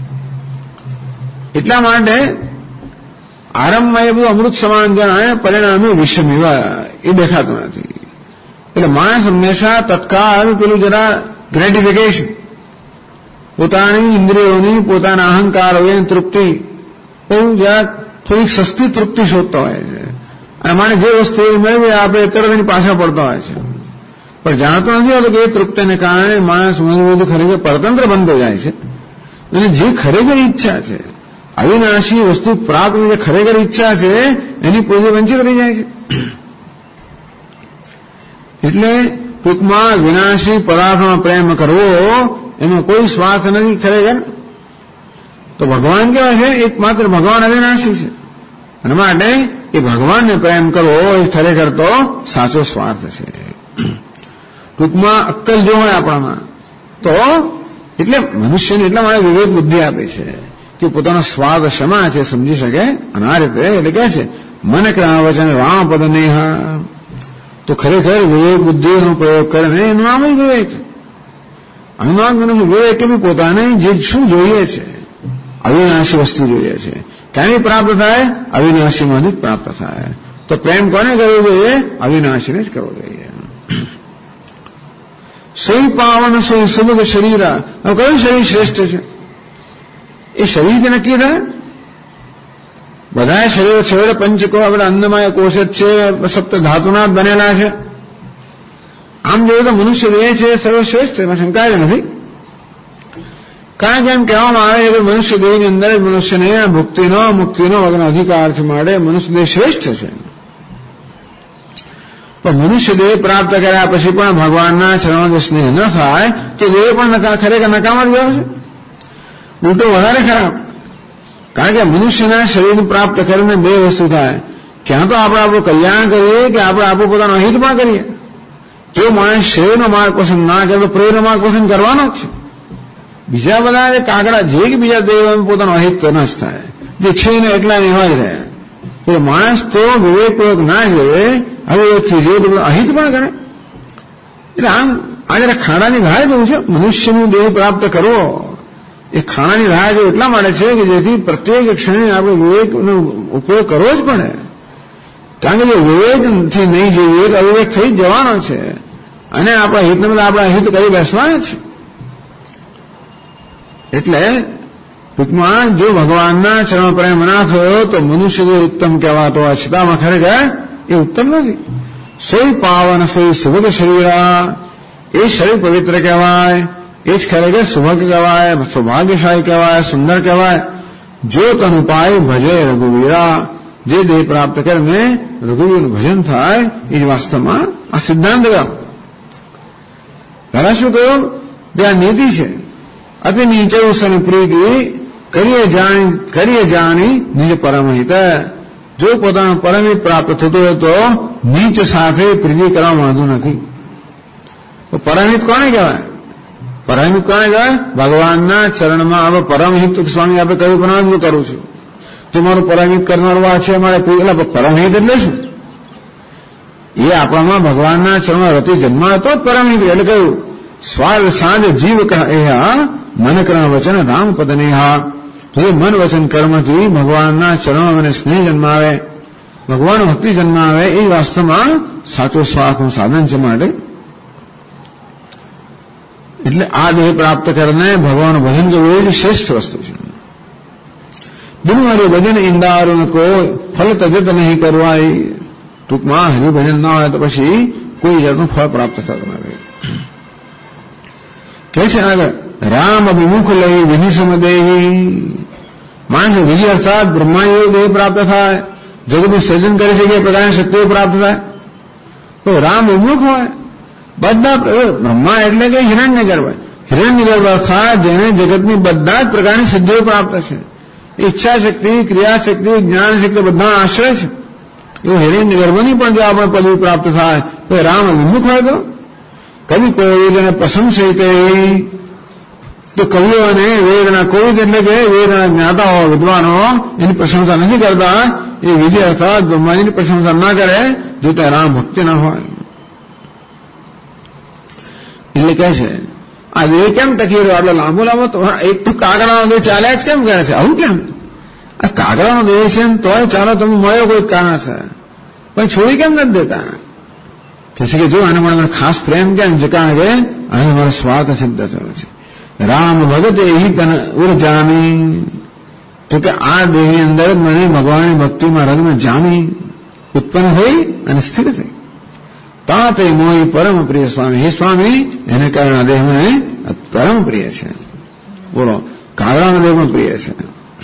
એટલા માટે આરંભમાં એ બધું અમૃત સમાન જણાય, પરિણામે વિષમ એવા એ દેખાતું નથી. એટલે માણસ હંમેશા તત્કાળ પેલું જરા ગ્રેટિફિકેશન, પોતાની ઇન્દ્રિયોની, પોતાના અહંકાર હોય તૃપ્તિ, બહુ જરા થોડીક સસ્તી તૃપ્તિ શોધતા હોય છે. અને મારે જે વસ્તુ મેળવી આપણે તરત એની પાછળ પડતા હોય છે. પણ જાણતો નથી હોતો કે એ તૃપ્તિને કારણે માણસ બધું ખરેખર પરતંત્ર બનતો જાય છે. અને જે ખરેખર ઈચ્છા છે, અવિનાશી વસ્તુ પ્રાપ્ત જે ખરેખર ઈચ્છા છે એની પૂરી વંચિત રહી જાય છે. એટલે ટૂંકમાં વિનાશી પદાર્થોનો પ્રેમ કરવો એમાં કોઈ સ્વાર્થ નથી ખરેખર. તો ભગવાન કેવા છે? એકમાત્ર ભગવાન અવિનાશી છે. અને માટે એ ભગવાનને પ્રેમ કરવો એ ખરેખર તો સાચો સ્વાર્થ છે. ટૂંકમાં અક્કલ જો હોય આપણામાં તો એટલે મનુષ્યને એટલા માટે વિવેક બુદ્ધિ આપે છે કે પોતાનો સ્વાદ ક્ષમા છે સમજી શકે. અને આ રીતે એટલે કહે છે મન કરણ વચન રામ પદ નેહા. તો ખરેખર વિવેક બુદ્ધિનો પ્રયોગ કરે ને એનું નામ જ વિવેક. અનુમાન મનુષ્ય વિવેક કે પોતાને જે શું જોઈએ છે અવિનાશી વસ્તુ જોઈએ છે, ક્યાંથી પ્રાપ્ત થાય? અવિનાશીમાંથી જ પ્રાપ્ત થાય. તો પ્રેમ કોને કરવો જોઈએ? અવિનાશીને જ કરવો જોઈએ. સહી પાવન સહી સુબુધ શરીર. હવે કયું શરીર શ્રેષ્ઠ છે? એ શરીરથી નક્કી થાય. બધા શરીર છેવટે પંચકો આપણે અન્નમય કોષ જ છે, સપ્ત ધાતુના જ બનેલા છે. આમ જોઈએ તો મનુષ્ય દેહ છે સર્વશ્રેષ્ઠ, એમાં શંકા જ નથી. કારણ કે એમ કહેવામાં આવે છે કે મનુષ્ય દેહની અંદર જ મનુષ્યને ભુક્તિનો મુક્તિનો વગરનો અધિકાર છે. માટે મનુષ્ય દેહ શ્રેષ્ઠ છે. પણ મનુષ્ય દેહ પ્રાપ્ત કર્યા પછી પણ ભગવાનના ચરણોનો સ્નેહ ન થાય તો દેહ પણ ખરેખર નકામા જ ગયો છે. ઉલટો વધારે ખરાબ. કારણ કે મનુષ્યના શરીરને પ્રાપ્ત કરીને બે વસ્તુ થાય. ક્યાં તો આપણે આપણું કલ્યાણ કરીએ કે આપણે આપણું પોતાનું હિત પણ કરીએ. જો માણસ શરીરનો માર્ગ પસંદ ના કરે તો પ્રેરનો માર્ગ પસંદ કરવાનો જ છે. બીજા બધા કાગડા જે કે બીજા દેવ પોતાનો અહિત તો ન જ થાય. જે છે ને એટલા એવા જ રહે. એટલે માણસ તો વિવેકપૂર્વક ના જોવે, અવિવેકથી જોવે તો અહિત પણ કરે. એટલે આમ આ જરા ખાડાની રાહ જેવું છે. મનુષ્યનું દેહ પ્રાપ્ત કરવો એ ખાણાની રાહ જેવું એટલા માટે છે કે જેથી પ્રત્યેક ક્ષણે આપણે વિવેકનો ઉપયોગ કરવો જ પડે. કારણ કે જો વિવેકથી નહીં જોઈએ તો અવિવેક થઈ જ જવાનો છે. અને આપણા હિતને બધા આપણા હિત કરી બેસવાના છે. એટલે ટૂંકમાં જો ભગવાનના ચરણ પ્રેમ ના થયો તો મનુષ્ય જે ઉત્તમ કહેવાતો હોય છતાંમાં ખરેખર એ ઉત્તમ નથી. સોય પાવન સોય સુભગ શરીરા. એ શરીર પવિત્ર કહેવાય, એ જ ખરેખર સુભગ કહેવાય, સૌભાગ્યશાળી કહેવાય, સુંદર કહેવાય. જો તનુ પાય ભજે રઘુવીરા. જે દેહ પ્રાપ્ત કરીને રઘુવીરનું ભજન થાય એ જ વાસ્તવમાં આ સિદ્ધાંત ગયો. પહેલા શું કહ્યું? બે આ નીતિ છે. અતિ નીચે ઉસન પ્રીતિ કરીએ જાણી નિજ પરમહિત. જો પોતાનો પરમહિત પ્રાપ્ત થતો હોય તો નીચ સાથે પ્રીતિ કરવા માંગતું નથી. તો પરમહિત કોને કહેવાય? પરમહિત કોને કહેવાય? ભગવાનના ચરણમાં હવે પરમહિત સ્વામી આપણે કહ્યું પણ હું કરું છું, તો મારું પરમહિત કરનારું આ છે, મારે પરમહિત એટલે શું? એ આપણામાં ભગવાનના ચરણમાં રતિ જન્મ હતો પરમહિત. એટલે કહ્યું સ્વાલ સાંજ જીવ કહ્યા મન કર્મ વચન રામ પદ નેહા. તો એ મન વચન કર્મથી ભગવાનના ચરણમાં મને સ્નેહ જન્માવે, ભગવાન ભક્તિ જન્માવે, એ વાસ્તવમાં સાચો સ્વાસ્થનું સાધન છે. માટે એટલે આ દેહ પ્રાપ્ત કરીને ભગવાનનું ભજન કરવું એ શ્રેષ્ઠ વસ્તુ છે. બિનવારી ભજન ઇંદારું કો ફલ તજત નહીં કરવાય. ટૂંકમાં હરિભજન ના હોય તો પછી કોઈ જાતનું ફળ પ્રાપ્ત થતું નથી. કે છે આગળ રામ અભિમુખ લઈ વિધિ સમદેહી. માણસ વિધિ અર્થાત બ્રહ્માયો દેહ પ્રાપ્ત થાય, જગતનું સર્જન કરી શકે એ પ્રકારની શક્તિઓ પ્રાપ્ત થાય. તો રામ અભિમુખ હોય બધા. બ્રહ્મા એટલે કે હિરણ્ય ગર્ભ. હિરણ્ય ગર્ભ અર્થાત જેને જગતની બધા જ પ્રકારની સિદ્ધિઓ પ્રાપ્ત છે. ઈચ્છા શક્તિ, ક્રિયા શક્તિ, જ્ઞાન શક્તિ બધા આશ્રય છે. એવું હિરણ્ય ગર્ભની પણ જો આપણે પદવી પ્રાપ્ત થાય તો રામ અભિમુખ હોય તો કવિ કોઈ એને પ્રશંસિત. તો કવિઓને વેદના કોઈ એટલે કે વેદના જ્ઞાતાઓ વિદ્વાનો એની પ્રશંસા નથી કરતા. એ વિધિ અર્થાત બ્રહ્માજીની પ્રશંસા ના કરે જો તે રામ ભક્તિ ના હોય. એટલે કહે છે આ દેહ કેમ ટકી રહ્યો આટલો લાંબો લાંબો? તો એક તો કાગડાનો દેહ ચાલ્યા જ કેમ કરે છે? આવું કેમ? આ કાગડાનો દેહ છે ને તોય ચાલો તમે મળ્યો કોઈ કારણ છે, પણ છોડી કેમ નથી દેતા? કે છે કે જો આને મને ખાસ પ્રેમ કેમ છે? કારણ કે આને મારો સ્વાર્થ સિદ્ધ થયો છે. રામ ભગત એહી તન ઉર્જામી. તો કે આ દેહની અંદર જ મને ભગવાનની ભક્તિમાં રંગમાં જામી ઉત્પન્ન થઈ અને સ્થિર થઈ. તાતે મોહી પરમ પ્રિય સ્વામી. હે સ્વામી, એને કારણે આ દેહ મને પરમ પ્રિય છે. બોલો, કાગડાનો દેહ પણ પ્રિય છે.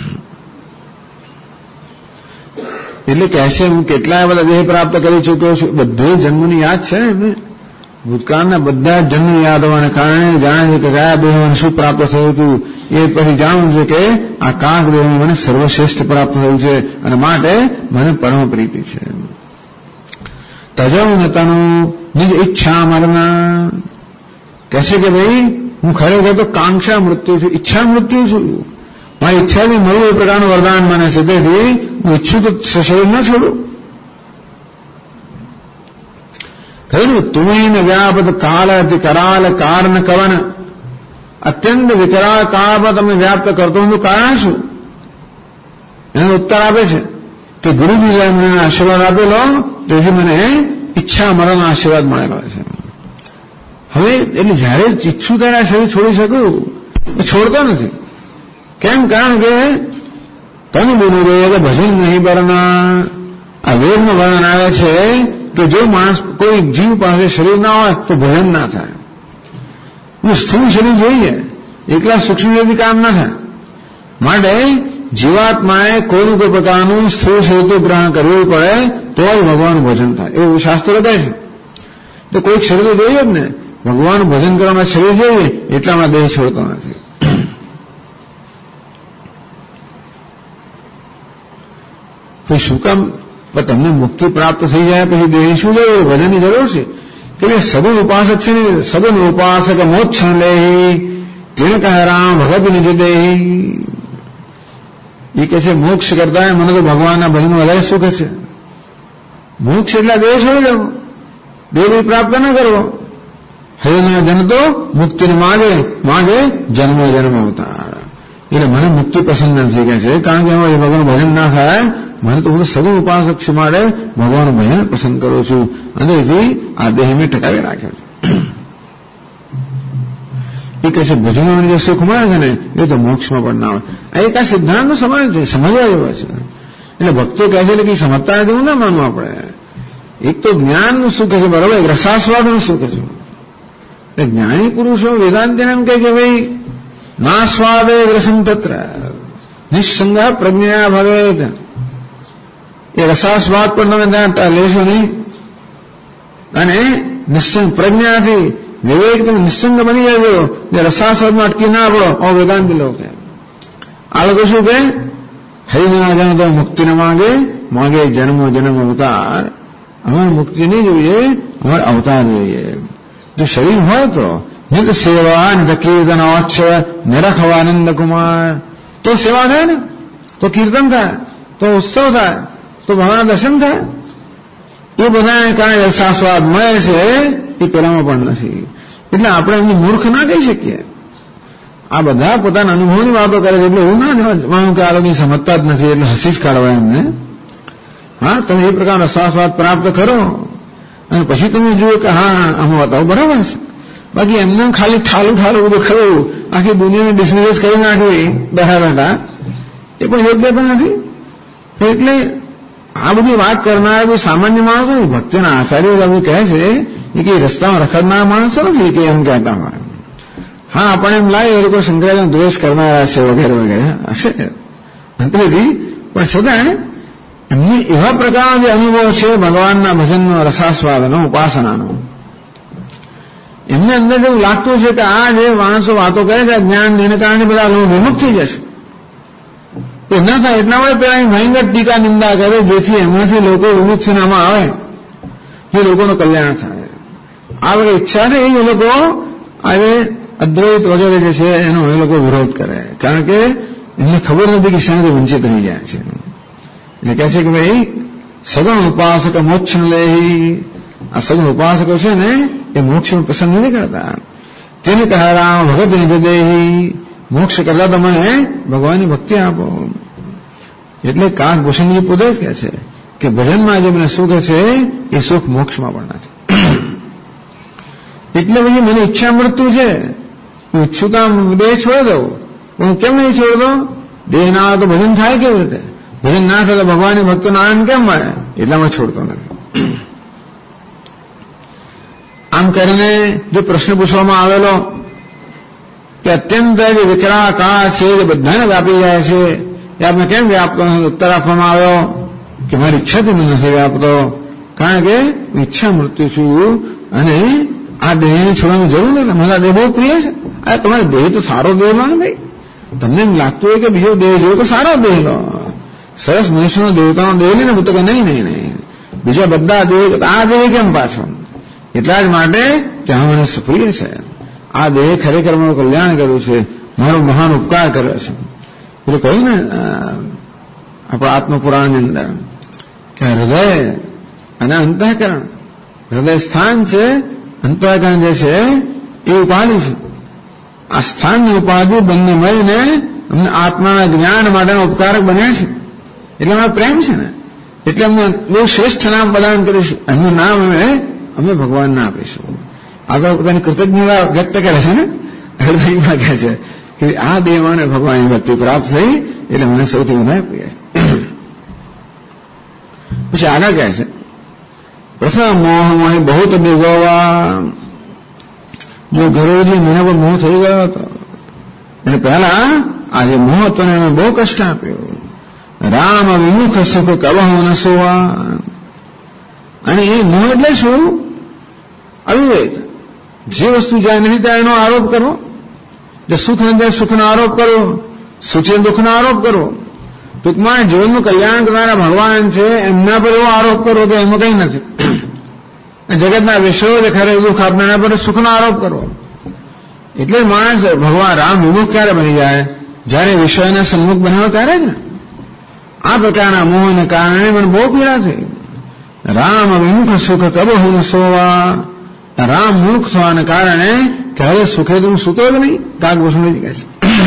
એટલે કહેશે હું કેટલાય બધા દેહ પ્રાપ્ત કરી ચૂક્યો છું. બધે જન્મની યાદ છે ને એમને. ભૂતકાળના બધા જન્મ યાદ હોવાને કારણે જાણે છે કે કયા દેહમાં શું પ્રાપ્ત થયું હતું. એ પછી જાણવું છે કે આ કાગ દેહમાં મને સર્વશ્રેષ્ઠ પ્રાપ્ત થયું છે અને માટે મને પરમ પ્રીતિ છે. તજવું નતાનું નિજ ઈચ્છા મરના. કહેશે કે ભાઈ હું ખરેખર તો કાંક્ષા મૃત્યુ છું, ઈચ્છા મૃત્યુ છું. મારી ઈચ્છાથી મળવું એ પ્રકારનું વરદાન મને છે. તેથી હું ઈચ્છું તો શરીર ન છોડું. કહ્યું તુમીન વ્યાપત કાલ અતિ કરાલ કારણ કવન. અત્યંત વિકરાળ કાળમાં તમે વ્યાપ્ત કરતો હું કારણ શું? એનો ઉત્તર આપે છે કે ગુરુજી મને આશીર્વાદ આપેલો, તેથી મને ઈચ્છા મરણ આશીર્વાદ મળેલો છે. હવે એટલે જયારે ઈચ્છું ત્યારે આ શરીર છોડી શકું, છોડતો નથી. કેમ? કારણ કે તન બોલું કે ભજન નહીં બરના. આ વેદમાં વર્ણન આવે છે કે જો માણસ કોઈ જીવ પાસે શરીર ના હોય તો ભજન ના થાય. સ્થૂળ શરીર જોઈએ, એકલા સૂક્ષ્મ શરીરથી કામ ના થાય. માટે જીવાત્માએ કોઈનું કોઈ પ્રકારનું સ્થૂળ શરીર તો ગ્રહણ કરવું પડે તો જ ભગવાનનું ભજન થાય, એવું શાસ્ત્રો કહે છે. તો કોઈક શરીર જોઈએ જ ને, ભગવાનનું ભજન કરવામાં શરીર જોઈએ એટલામાં દેહ છોડતો નથી. પછી શું કામ? તમને મુક્તિ પ્રાપ્ત થઈ જાય પછી દેહ શું લેવું? ભજનની જરૂર છે. કે સગુણ ઉપાસક છે ને, સગુણ ઉપાસક મોક્ષ લે તેને કહે રામ ભગત નિજ દેહી. એ કહે છે મોક્ષ કરતા મને તો ભગવાનના ભજન વધારે સુખ છે. મોક્ષ એટલે દેહ છોડી દેવો, દેહ પ્રાપ્ત ન કરવો. હરિના જન તો મુક્તિને માગે, માગે જન્મ જન્મ અવતાર. એટલે મને મુક્તિ પસંદ નથી કે છે, કારણ કે એમાં ભગવાનનું ભજન ના થાય. મને તો હું સગુણ ઉપાસક છે, માટે ભગવાનનું ભજન પસંદ કરું છું અને એથી આ દેહ મેં ટકાવી રાખ્યો છે. એ કહે છે ભજનોનું જે સુખ મળે છે ને એ તો મોક્ષમાં પણ ના હોય. આ એક આ સિદ્ધાંતનો સમાજ છે, સમજવા જેવો છે. એટલે ભક્તો કહે છે કે સમજતા નથી, હું ના માનવું. આપણે એક તો જ્ઞાનનું સુખ છે, બરોબર, એક રસાસ્વાદનું સુખ છે. એટલે જ્ઞાની પુરુષો વેદાંતિને એમ કહે કે ભાઈ ના સ્વાદે રસમ તત્ર નિસંગ પ્રજ્ઞા ભવેદ. એ રસાસ્વાદ પણ તમે ત્યાં લેશો નહીં અને નિસંગ પ્રજ્ઞાથી વિવેક તમે નિસંગ બની જજો. જે રસાસ્વાદમાં અટકી ના પડો. વેદાંતિ લોકો આ લોકો શું કે હરિના જન તો મુક્તિ ન માગે, માગે જન્મો જન્મ અવતાર. અમારે મુક્તિ નહીં જોઈએ, અમારે અવતાર જોઈએ. જો શરીર હોય તો નિત સેવા નિત કીર્તનોચ્છ નિરખવાનંદ કુમાર. તો સેવા થાય ને, તો કીર્તન થાય, તો ઉત્સવ થાય, તો ભગવાનના દર્શન થાય. એ બધાને કારણે રસાસ્વાદ મળે છે, એ પેલામાં પણ નથી. એટલે આપણે એમને મૂર્ખ ના કહી શકીએ. આ બધા પોતાના અનુભવની વાતો કરે છે, એટલે એવું ના જવાનું કે આ લોકો સમજતા જ નથી, એટલે હસી જ કાઢવા એમને. હા, તમે એ પ્રકારનો રસાસ્વાદ પ્રાપ્ત કરો અને પછી તમે જુઓ કે હા આમાં બતાવો બરાબર છે. બાકી એમને ખાલી ઠાલું બધું ખરું આખી દુનિયાને ડિસમિસ કરી નાખવી બેઠા બેઠા, એ પણ યોગ્ય તો નથી. એટલે આ બધી વાત કરનાર કોઈ સામાન્ય માણસો નહીં, ભક્તિના આચાર્યો એવું કહે છે એ કે રસ્તામાં રખડનાર માણસો નથી કે એમ કહેતા હોય. હા, આપણને એમ લાગે એ લોકો શંકરાચાર્યનો દ્વેષ કરનારા છે વગેરે વગેરે હશે અંતરેથી, પણ છતાં એમની એવા પ્રકારના જે અનુભવ છે ભગવાનના ભજનનો, રસાસ્વાદનો, ઉપાસનાનો, એમને અંદર એવું લાગતું છે કે આ જે માણસો વાતો કરે છે જ્ઞાન દેને કારણે બધા લોકો વિમુખ થઈ જશે. તો ના થાય એટલા માટે પેલા ભયંકર ટીકા નિંદા કરે, જેથી એમાંથી લોકો વિમુખ થઈને આમાં આવે, જે લોકોનું કલ્યાણ થાય. આ બધી ઈચ્છા છે એ લોકો આજે અદ્વૈત વગેરે જે છે એનો એ લોકો વિરોધ કરે, કારણ કે એમને ખબર નથી કે શાંતિ વંચિત રહી જાય છે. એટલે કહે છે કે ભાઈ સગુણ ઉપાસક મોક્ષ લે. આ સગુણ ઉપાસકો છે ને એ મોક્ષ પસંદ નથી કરતા. તેને કહે રામ ભગત નિજદેહી, મોક્ષ કરતા તો મને ભગવાનની ભક્તિ આપો. એટલે કાકભૂષણજી પોતે જ કહે છે કે ભજનમાં જે મને સુખ છે એ સુખ મોક્ષમાં પણ નથી. એટલે પછી મને ઈચ્છા મૃત્યુ છે, હું ઈચ્છું તો દેહ છોડી દઉં, પણ હું કેમ નહીં છોડી દઉં? દેહ ના આવે તો ભજન થાય કેવી રીતે? ભજન ના થાય તો ભગવાનની ભક્તોનો આનંદ કેમ મળે? એટલામાં છોડતો નથી. આમ કરીને જો પ્રશ્ન પૂછવામાં આવેલો કે અત્યંત જે વિકરાળ કાળ છે જે બધાને વ્યાપી જાય છે, એ આપણે કેમ વ્યાપતો ઉત્તર આપવામાં આવ્યો કે મારી ઈચ્છાથી મને નથી વ્યાપતો, કારણ કે ઈચ્છા મૃત્યુ છું અને આ દેહને છોડવાની જરૂર નથી. મને દેહ બહુ પ્રિય છે. આ તમારો દેહ તો સારો દેહ લો ને ભાઈ. તમને એમ લાગતું હોય કે બીજો દેહ જોયો તો સારો દેહ લો, સરસ મનુષ્યનો દેવતાનો દેહ લઈને હું તો કે નહીં, બીજા બધા દેહ, આ દેહ કેમ પાછો? એટલા જ માટે કે આ મને પ્રિય છે. આ દેહ ખરેખર મારું કલ્યાણ કર્યું છે, મારો મહાન ઉપકાર કર્યો છે. એટલે કહ્યું ને આપણા આત્મપુરાણની અંદર કે હૃદય અને અંતઃકરણ, હૃદય સ્થાન છે, અંતઃકરણ જે છે એ ઉપાધિ છે. આ સ્થાનની ઉપાધિ બંને મળીને અમને આત્માના જ્ઞાન માટેનો ઉપકારક બન્યા છે. એટલે અમારો પ્રેમ છે ને, એટલે અમને બહુ શ્રેષ્ઠ નામ પ્રદાન કરીશું. એમનું નામ અમે ભગવાનને આપીશું. આગળ પોતાની કૃતજ્ઞતા વ્યક્ત કરે છે ને, હૃદયમાં કહે છે કે આ દેવાને ભગવાનની ભક્તિ પ્રાપ્ત થઈ એટલે મને સૌથી વધારે પ્રિય. પછી આગળ કહે છે પ્રથમ મોહ મોહે બહુ બિગોવા. જો ગરુડજી મને પણ મોહ થઈ ગયો હતો, એટલે પહેલા આજે મોહ હતો ને એને બહુ કષ્ટ આપ્યું. રામ વિમુખ સુખ કબહુ ન સુવા. અને એ મોહ એટલે શું? અવિવેક. જે વસ્તુ જ્યાં નથી ત્યાં એનો આરોપ કરવો, જે સુખ નથી સુખનો આરોપ કરવો, સુખ દુઃખનો આરોપ કરવો. ટૂંકમાં જીવનનું કલ્યાણ કરનારા ભગવાન છે એમના પર એવો આરોપ કરવો કે એમાં કંઈ નથી. જગતના વિષયો જે ખરે દુઃખ આપનારા પર સુખનો આરોપ કરવો. એટલે માણસ ભગવાન રામ વિમુખ ક્યારે બની જાય? જયારે વિષયને સન્મુખ બનાવો ત્યારે જ ને. આ પ્રકારના મોહને કારણે મને બહુ પીડા થઈ. રામ વિમુખ સુખ કબહુ ન સોવા. રામ મૂર્ખ થવાને કારણે ક્યારે સુખે તું સૂતો જ નહીં. કાકભૂષણજી કહે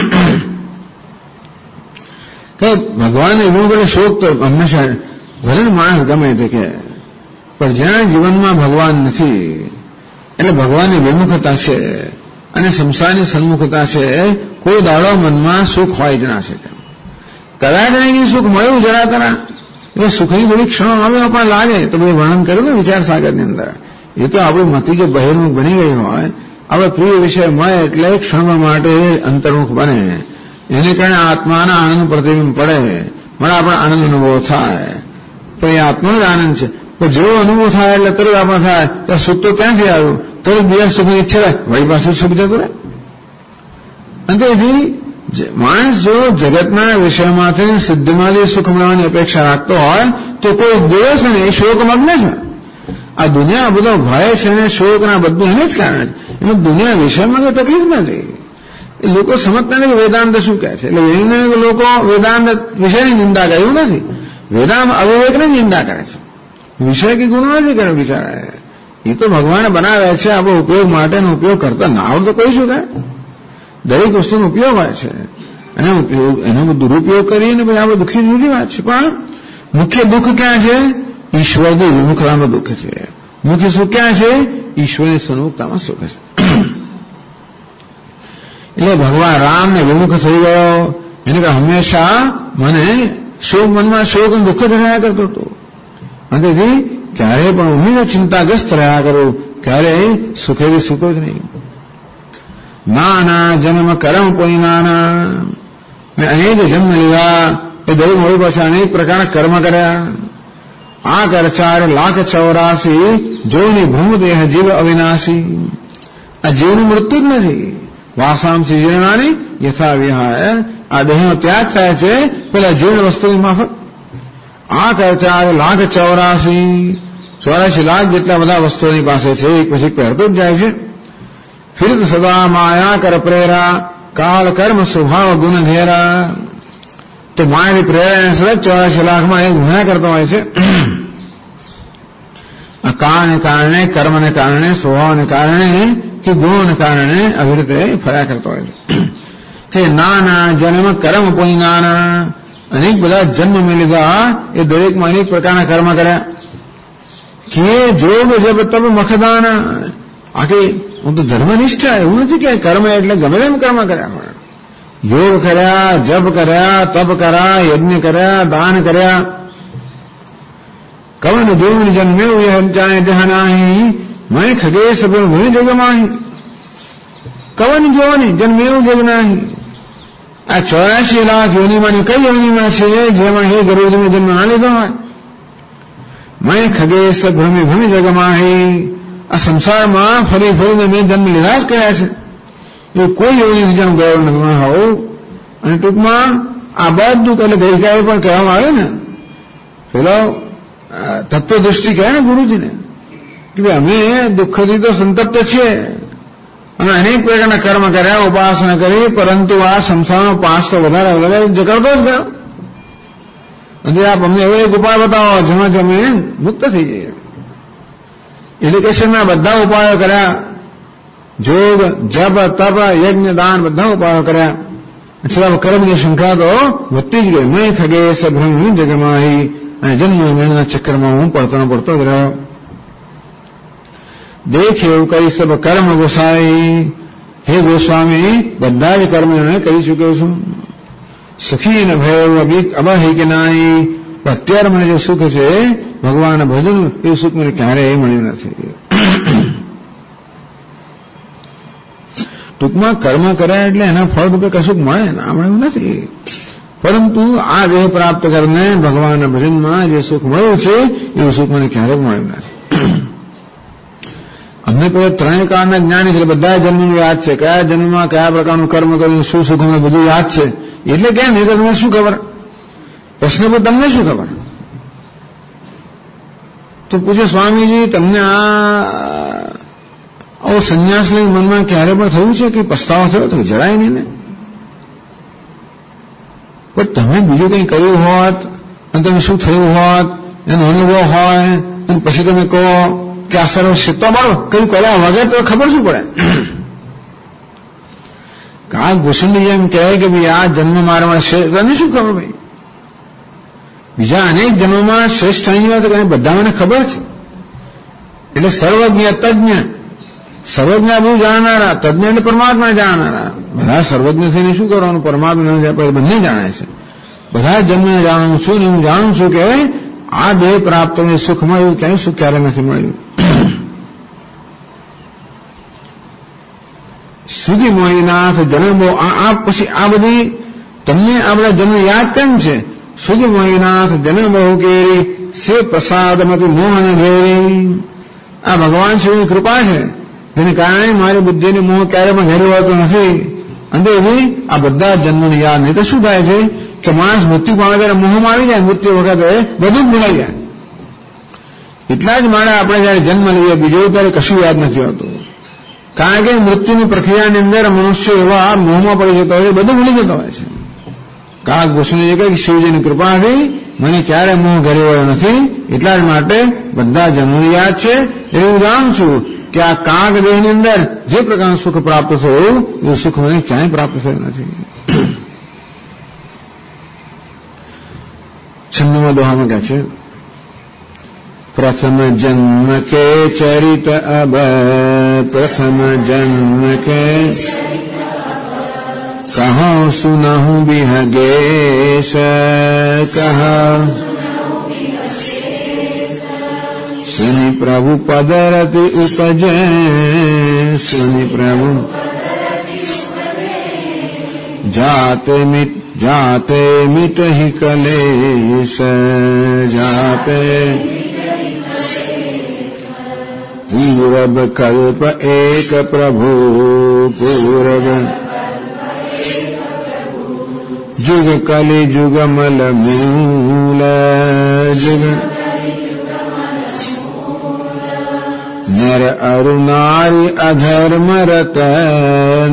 છે કે ભગવાનને વિમુખ એટલે શોક તો હંમેશા ભલે માણસ ગમે તે કે, પણ જ્યાં જીવનમાં ભગવાન નથી એટલે ભગવાનની વિમુખતા છે અને સંસારની સન્મુખતા છે, કોઈ દાડો મનમાં સુખ હોય જ ના શકે. કદાચ નહીં સુખ મળ્યું જરા તરા, એટલે સુખની થોડી ક્ષણો આવે પણ લાગે તો બધું વર્ણન કર્યું ને વિચાર સાગરની અંદર. એ તો આપણું મતિ જે બહિર્મુખ બની ગઈ હોય, આપણે પ્રિય વિષય મળે એટલે ક્ષણ માટે અંતર્મુખ બને, એને કારણે આત્માના આનંદ પ્રતિબિંબ પડે, મને આપણે આનંદ અનુભવ થાય. તો એ આત્માનો જ આનંદ છે. પણ જેવો અનુભવ થાય એટલે તરત આપણે થાય તો સુખ તો ક્યાંથી આવ્યું? તરત બીજા સુખની ઈચ્છા થાય, વળી પાછું સુખ જતું રહે. અને તેથી માણસ જો જગતના વિષયમાંથી સિદ્ધિમાંથી સુખ મળવાની અપેક્ષા રાખતો હોય તો કોઈ દિવસ નહીં, એ શોકમગ્ન છે. આ દુનિયા બધો ભય છે ને શોક ના બધું એને જ કારણે એમાં દુનિયા વિષયમાં કોઈ તકલીફ નથી. એ લોકો સમજતા નથી વેદાંત શું કહે છે. એટલે વૈજ્ઞાનિક લોકો વેદાંત વિષયની નિંદા કરે એવું નથી. વેદાંત અવિવેકની નિંદા કરે છે, વિષય કે ગુણ નથી કરે બિચારા. એ તો ભગવાને બનાવ્યા છે આપણો ઉપયોગ માટેનો ઉપયોગ કરતા ના આવડતો કોઈ શું કહે. દરેક વસ્તુનો ઉપયોગ હોય છે અને એનો દુરુપયોગ કરીને પછી આપણે દુઃખી જુદી વાત છે. પણ મુખ્ય દુઃખ ક્યાં છે? ઈશ્વરની વિમુખતામાં દુઃખ છે. મુખ્ય સુખ ક્યાં છે? ઈશ્વરની સન્મુખતામાં સુખ છે. એટલે ભગવાન રામને વિમુખ થઈ ગયો એને કે હંમેશા મને શોક મનમાં શોક અને દુઃખ જ રહ્યા કરતો હતો. અને તેથી ક્યારેય પણ ઉમ્મીદ ચિંતાગ્રસ્ત રહ્યા કરું, ક્યારેય સુખેથી સુતો જ નહીં. નાના જન્મ કરમ કોઈ નાના, મેં અનેક જન્મ લીધા. એ દરેક મારી પાસે અનેક પ્રકારના કર્મ કર્યા. આ કર 4,84,000 જોની ભૂમદેહ જીવ અવિનાશી. આ જીવનું મૃત્યુ જ નથી. વાસાંસી જીર્ણાની યથા વિહાય. આ દેહનો ત્યાગ થાય છે પેલા જીર્ણ વસ્તુની માફક. આ કર 4,84,000 જેટલા બધા વસ્તુઓની પાસે છે, એક પછી પહેરતો જ જાય છે. ફિર સદા માયા કર પ્રેરા, કાળ કર્મ સ્વભાવ ગુણ ઘેરા. તો માયાની પ્રેરણા સતત 84 લાખમાં એ ગુના કરતો હોય છે. આ કાળને કારણે, કર્મને કારણે, સ્વભાવને કારણે કે ગુણોને કારણે આવી રીતે ફર્યા કરતો હોય છે. કે નાના જન્મ કર્મ કોઈ નાના, અનેક બધા જન્મ મેં લીધા. એ દરેકમાં અનેક પ્રકારના કર્મ કર્યા. કે જોગ જબ તબ મખદાના. આખી હું તો ધર્મનિષ્ઠા, એવું નથી કે કર્મ એટલે ગમે તેમ કર્મ કર્યા. યોગ કર્યા, જપ કર્યા, તપ કર્યા, યજ્ઞ કર્યા, દાન કર્યા. કવન જોન જન્મ્યો યહંચાય જહનાહી, મેં ખગે સબર ભૂમિ જગમાહી. કવન જોની જન્મ્યો જગનાહી. આ 84 લાખ યોનિમાંની કઈ યોનિમાં છે જેમાં હે ગરુડને જન્મ ના લીધો હોય? મેં ખગે સભ્રમી ભૂમિ જગમાહી. આ સંસારમાં ફરી ફરીને મેં જન્મ લીધા જ કર્યા છે. એ કોઈ યોનિ જેમ ગયો નથી હોવું. અને ટૂંકમાં આ બધું એટલે ગઈકાલે પણ કહેવામાં આવે ને, પેલો તત્વદૃષ્ટિ કહે ને ગુરુજીને કે અમે દુઃખથી તો સંતપ્ત છીએ અને અનેક પ્રકારના કર્મ કર્યા, ઉપાસના કરી, પરંતુ આ સંસારનો પાસ તો વધારે વધારે જકડતો જ ગયો. અને આપ અમને એવો એક ઉપાય બતાવો જેમાં અમે મુક્ત થઈ જઈએ. એટલે કે મેં બધા ઉપાયો કર્યા, જોગ, જપ, તપ, યજ્ઞ, દાન બધા ઉપાયો કર્યા. છતાં કર્મની સંખ્યા તો વધતી જ ગઈ. મેં ખગે સભ્રમ જગમાહી. અને જન્મ મરણના ચક્કરમાં હું પડતો જ રહ્યો. દેખ એવું કરી સબ કર્મ ગોસાઈ. હે ગોસ્વામી, બધા જ કર્મ એને કરી ચૂક્યો છું. સખી ને ભય અબહી કે નાઈ. અત્યારે મને જે સુખ છે ભગવાન ભજન, એ સુખ મને ક્યારેય મળ્યું નથી. ટૂંકમાં કર્મ કર્યા એટલે એના ફળ રૂપે કશું મળે ના મળ્યું નથી. પરંતુ આ દેહ પ્રાપ્ત કરીને ભગવાનના ભજનમાં જે સુખ મળ્યું છે એવું સુખ મને ક્યારેય મળ્યું નથી. અમને પેલા ત્રણેય કાળના જ્ઞાની છે, બધા જન્મનું યાદ છે, કયા જન્મમાં કયા પ્રકારનું કર્મ કર્યું, શું સુખ અમને બધું યાદ છે. એટલે કેમ નહીં? તમને શું ખબર? પ્રશ્ન પર તમને શું ખબર? તો પૂછે સ્વામીજી, તમને આવો સંન્યાસ લઈ મનમાં ક્યારે પણ થયું છે કે પસ્તાવો થયો? તો જરાય નહીં ને. પણ તમે બીજું કંઈ કર્યું હોત અને તમે શું થયું હોત એનો અનુભવ હોય અને પછી તમે કહો કે આ સર્વ તો મારો કયું કર્યા વગર તો ખબર શું પડે? કાક ભૂષણજી એમ કહે કે ભાઈ આ જન્મ મારા તને શું ખબર? ભાઈ બીજા અનેક જન્મમાં શ્રેષ્ઠ થઈ હોય તો બધા મને ખબર છે. એટલે સર્વજ્ઞ તજ્ઞ, સર્વજ્ઞ બધું જાણનારા, તજ્ઞ એટલે પરમાત્મા જાણનારા. બધા સર્વજ્ઞ થઈને શું કરવાનું? પરમાત્મા બંને જાણે છે. બધા જન્મને જાણું છું ને હું જાણું છું કે આ દેહ પ્રાપ્ત સુખ મળ્યું, ક્યાંય સુખ ક્યારે નથી મળ્યું. સુધી મોહિનાથ જન્મો આ પછી આ બધી તમને આ બધા જન્મ યાદ કેમ છે? સુધી મોહિનાથ જન્મો કેરી સે પ્રસાદમતી મોહન ઘેરી. આ ભગવાન શિવની કૃપા છે જેને કારણે મારી બુદ્ધિની મોહ ક્યારે પણ ઘેરી હોતો નથી. અંતેથી આ બધા જન્મોને યાદ નહીં તો શું થાય છે કે માણસ મૃત્યુ પામે ત્યારે મોહમાં આવી જાય. મૃત્યુ વખતે બધું જ ભૂલાઈ જાય. એટલા જ માટે આપણે જયારે જન્મ લઈએ બીજો ત્યારે કશું યાદ નથી હોતું. કારણ કે મૃત્યુની પ્રક્રિયાની અંદર મનુષ્ય એવા મોહમાં પડી જતો હોય છે, બધું ભૂલી જતો હોય છે. કાક ભૂષણજીએ કહે કે શિવજીની કૃપાથી મને ક્યારે મોહ ઘરે વળ્યો નથી, એટલા જ માટે બધા જન્મની યાદ છે. એવું જાણું છું કે આ કાક દેહની અંદર જે પ્રકારનું સુખ પ્રાપ્ત થયું એ સુખ મને ક્યાંય પ્રાપ્ત થયું નથી. 96મા દોહામાં કહે છે, प्रथम जन्म के चरित अब प्रथम जन्म के कहो सुनहु बिहगेश कहा सुनि प्रभु पदरति उपजे सुनि प्रभु जाते मिट ही कलेश जाते पूरब कल्प एक प्रभु पूरब जुग कलि जुग मल मूल जुग नर अरु नारी अधर्म रतन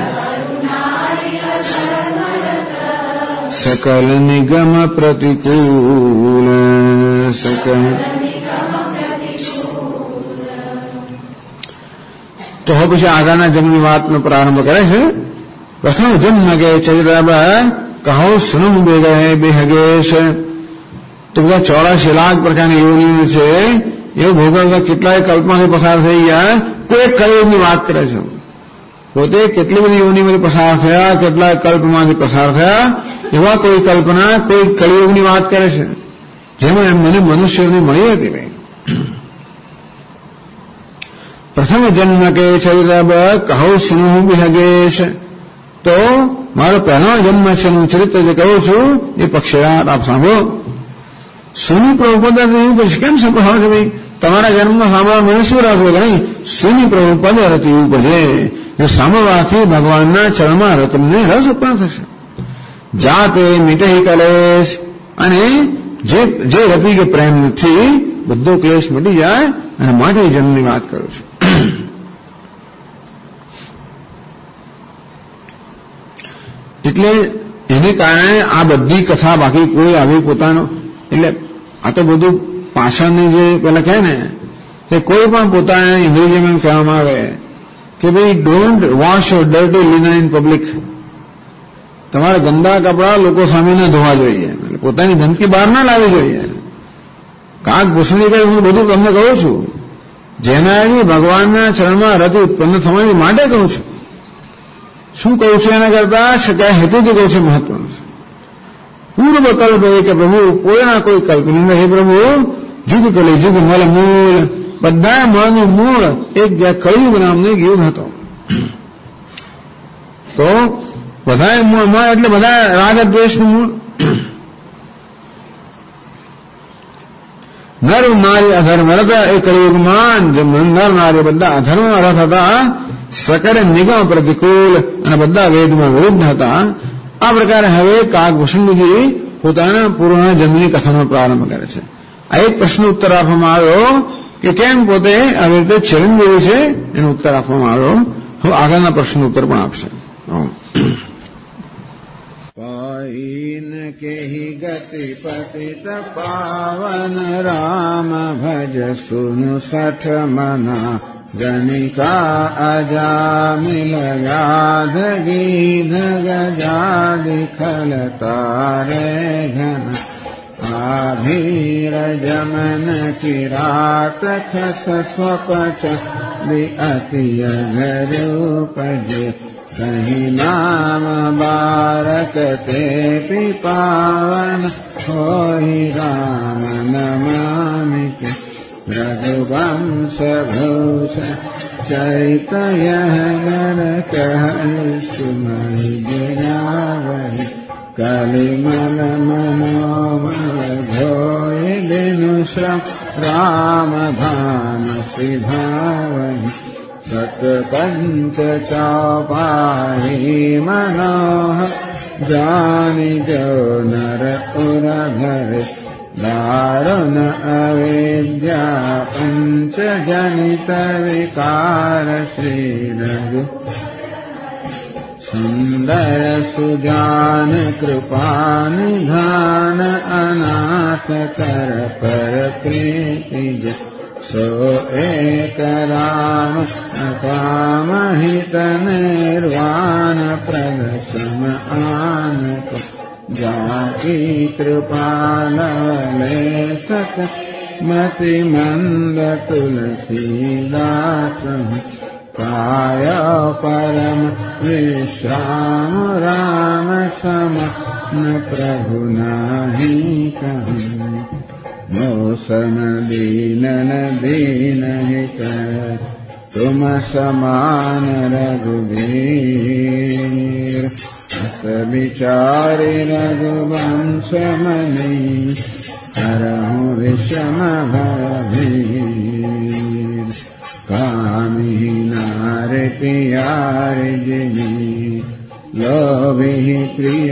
सकल निगम प्रतिकूल सकल. તો હવે પછી આગળના જન્મની વાતનો પ્રારંભ કરે છે. પ્રથમ જન્મ કે ચરિત્ર કહો સુનમ બેહગેશ. તો બધા 84 લાખ પ્રકારની યોનિઓ છે, એવું ભોગવતા કેટલાય કલ્પમાંથી પસાર થઈ ગયા. કોઈ કલયુગની વાત કરે છે, પોતે કેટલી બધી યોનિમાંથી પસાર થયા, કેટલાય કલ્પમાંથી પસાર થયા, એવા કોઈ કલ્પના કોઈ કલયુગની વાત કરે છે, જેમાં મને મનુષ્યની મળી હતી. ભાઈ પ્રથમ જન્મ કે ચરિત્ર કહો સુનહુ બિહગેશ. તો મારો પહેલો જન્મ છે, હું ચરિત્ર જે કહું છું એ પક્ષીરાત આપ સાંભળો. સુની પ્રભુપદ પછી કેમ સંભળાવો છો ભાઈ? તમારા જન્મમાં સાંભળવા મને શું રાખવું કે નહીં? સુની પ્રભુપદ રતિ ઉપજે, જે સાંભળવાથી ભગવાનના ચરણમાં તમને રસ ઉત્પન્ન થશે. જાતે મિટહી કલેશ, અને જે રતિ કે પ્રેમ નથી બધો ક્લેશ મટી જાય, અને માટે જન્મની વાત કરું છું. એટલે એને કારણે આ બધી કથા, બાકી કોઈ આવી પોતાનો, એટલે આ તો બધું પાછળની જે પેલા કહે ને કે કોઈ પણ પોતાને અંગ્રેજીમાં એમ કહેવામાં આવે કે ભાઈ don't wash your dirty linen in public. તમારા ગંદા કપડા લોકો સામે ન ધોવા જોઈએ, એટલે પોતાની ગંદકી બહાર ના લાવવી જોઈએ. કાક ભૂષણી કહે હું બધું તમને કહું છું, જેનાથી ભગવાનના ચરણમાં રતિ ઉત્પન્ન થવાની માટે કહું છું. શું કહું છું એના કરતા કયા હેતુથી કહું છું મહત્વનું છે. પૂર્વ કલ્પ એ કે પ્રભુ કોઈના કોઈ કલ્પની અંદર, હે પ્રભુ જુગ કલી જુગ મલ મૂળ, બધા મળનું મૂળ એક જ્યાં કળિયુગ નામનો એક યુગ હતો. તો બધા મૂળ એટલે બધા રાગ દ્વેષનું મૂળ. નર નારી અધર્મ રથ, એ કળિયુગમાં નર નારી બધા અધર્મમાં રથ હતા. સકર નિગમ પ્રતિકૂળ, અને બધા વેદમાં વિરુદ્ધ હતા. આ પ્રકારે હવે કાકભૂષણજી પોતાના પૂર્ણ જન્મની કથાનો પ્રારંભ કરે છે. આ એક પ્રશ્ન ઉત્તર આપવામાં આવ્યો કે કેમ પોતે આવી રીતે ચિરંજીવી છે, એનો ઉત્તર આપવામાં આવ્યો. હવે આગળના પ્રશ્ન ઉત્તર પણ આપશે. पाइन के ही गति पतित पावन राम भज सुनु सठ मना गणिका अजामिल गाध गीध गजादि खल तारे घन आभीर जमन किरात खस स्वपच अति अगर उपजे कहीं नाम बारक ते पावन होई राम नमामि रघुवंश भूष चरित यह नर कह सुमहि गिरावहि कलिमल मनोमल धोय दिनु श्रम राम धाम सिधावहि सत पंच चौपाही मनोहर जानि जो नर उर घर दारुण अविद्या पंचजनित विकार श्रीरघु सुंदर सुजान कृपा निधान अनाथ कर पर प्रीति सो एक राम अकाम हित निर्वाण प्रद सम आनक जाकी कृपालवले सत मति मंद तुलसीदास काय परम विश्राम राम सम न प्रभु नाही कहूँ मोसन दीनन दीन हित तुम समान रघुवीर अस विचारि रघुवंश मनि हरहु विषम भयभीर कामिहि नारि प्यारि जिमि लोभिहि प्रिय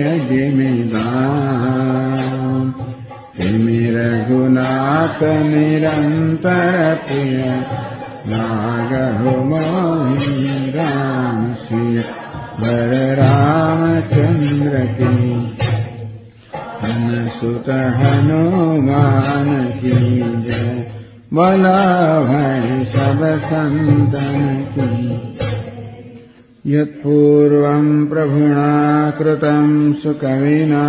जिमिदान तिमि रघुनाथ निरंतर प्रिय लागहु मोहि राम सिय वर रामचंद्र की सुत हनुमान की जय बोला भाई सब संतन की यत्पूर्वं प्रभुना कृतं सुकविना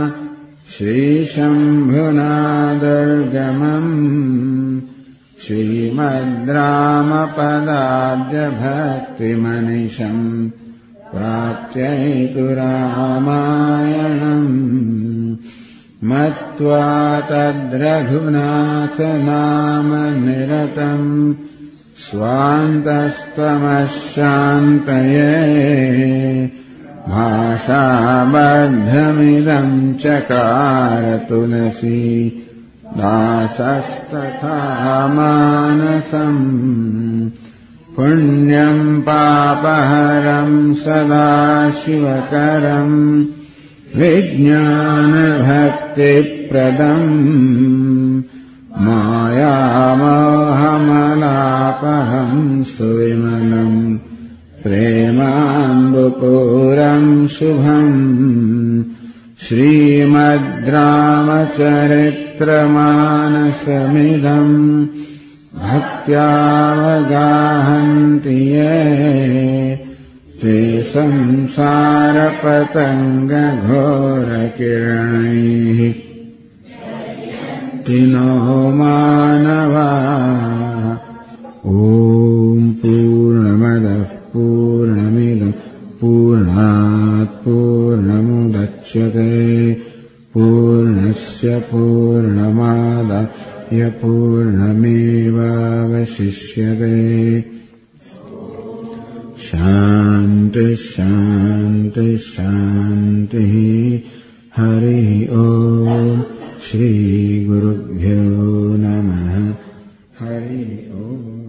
श्रीशम्भुना दुर्गमम् श्रीमद्रामपदाब्ज भक्तिमनिशम् प्राप्त्यैतु रामायणम् मत्वा तद्रघुनाथ नाम निरतम् स्वान्तस्तमशान्तये भाषाबद्धमिदम् चकार तुलसी दासस्तथा मानसम् पुण्यम् पापहरम् सदा शिवकरम् विज्ञानभक्तिप्रदम् मायामोहमलापहम् सुविमलम् प्रेमाम्बुपूरम् शुभम् श्रीमद्रामचरित्रमानसमिदम् भक्त्यावगाहन्ति ये ते संसारपतङ्गघोरकिरणैः तिनो मानवा ॐ पूर्णमदः पूर्णमिदं पूर्णात् पूर्णमुदच्यते पूर्णस्य पूर्णमादाय पूर्णमेवावशिष्यते शान्ति शान्ति शान्तिः हरिः ॐ श्रीगुरुभ्यो नमः हरिः ॐ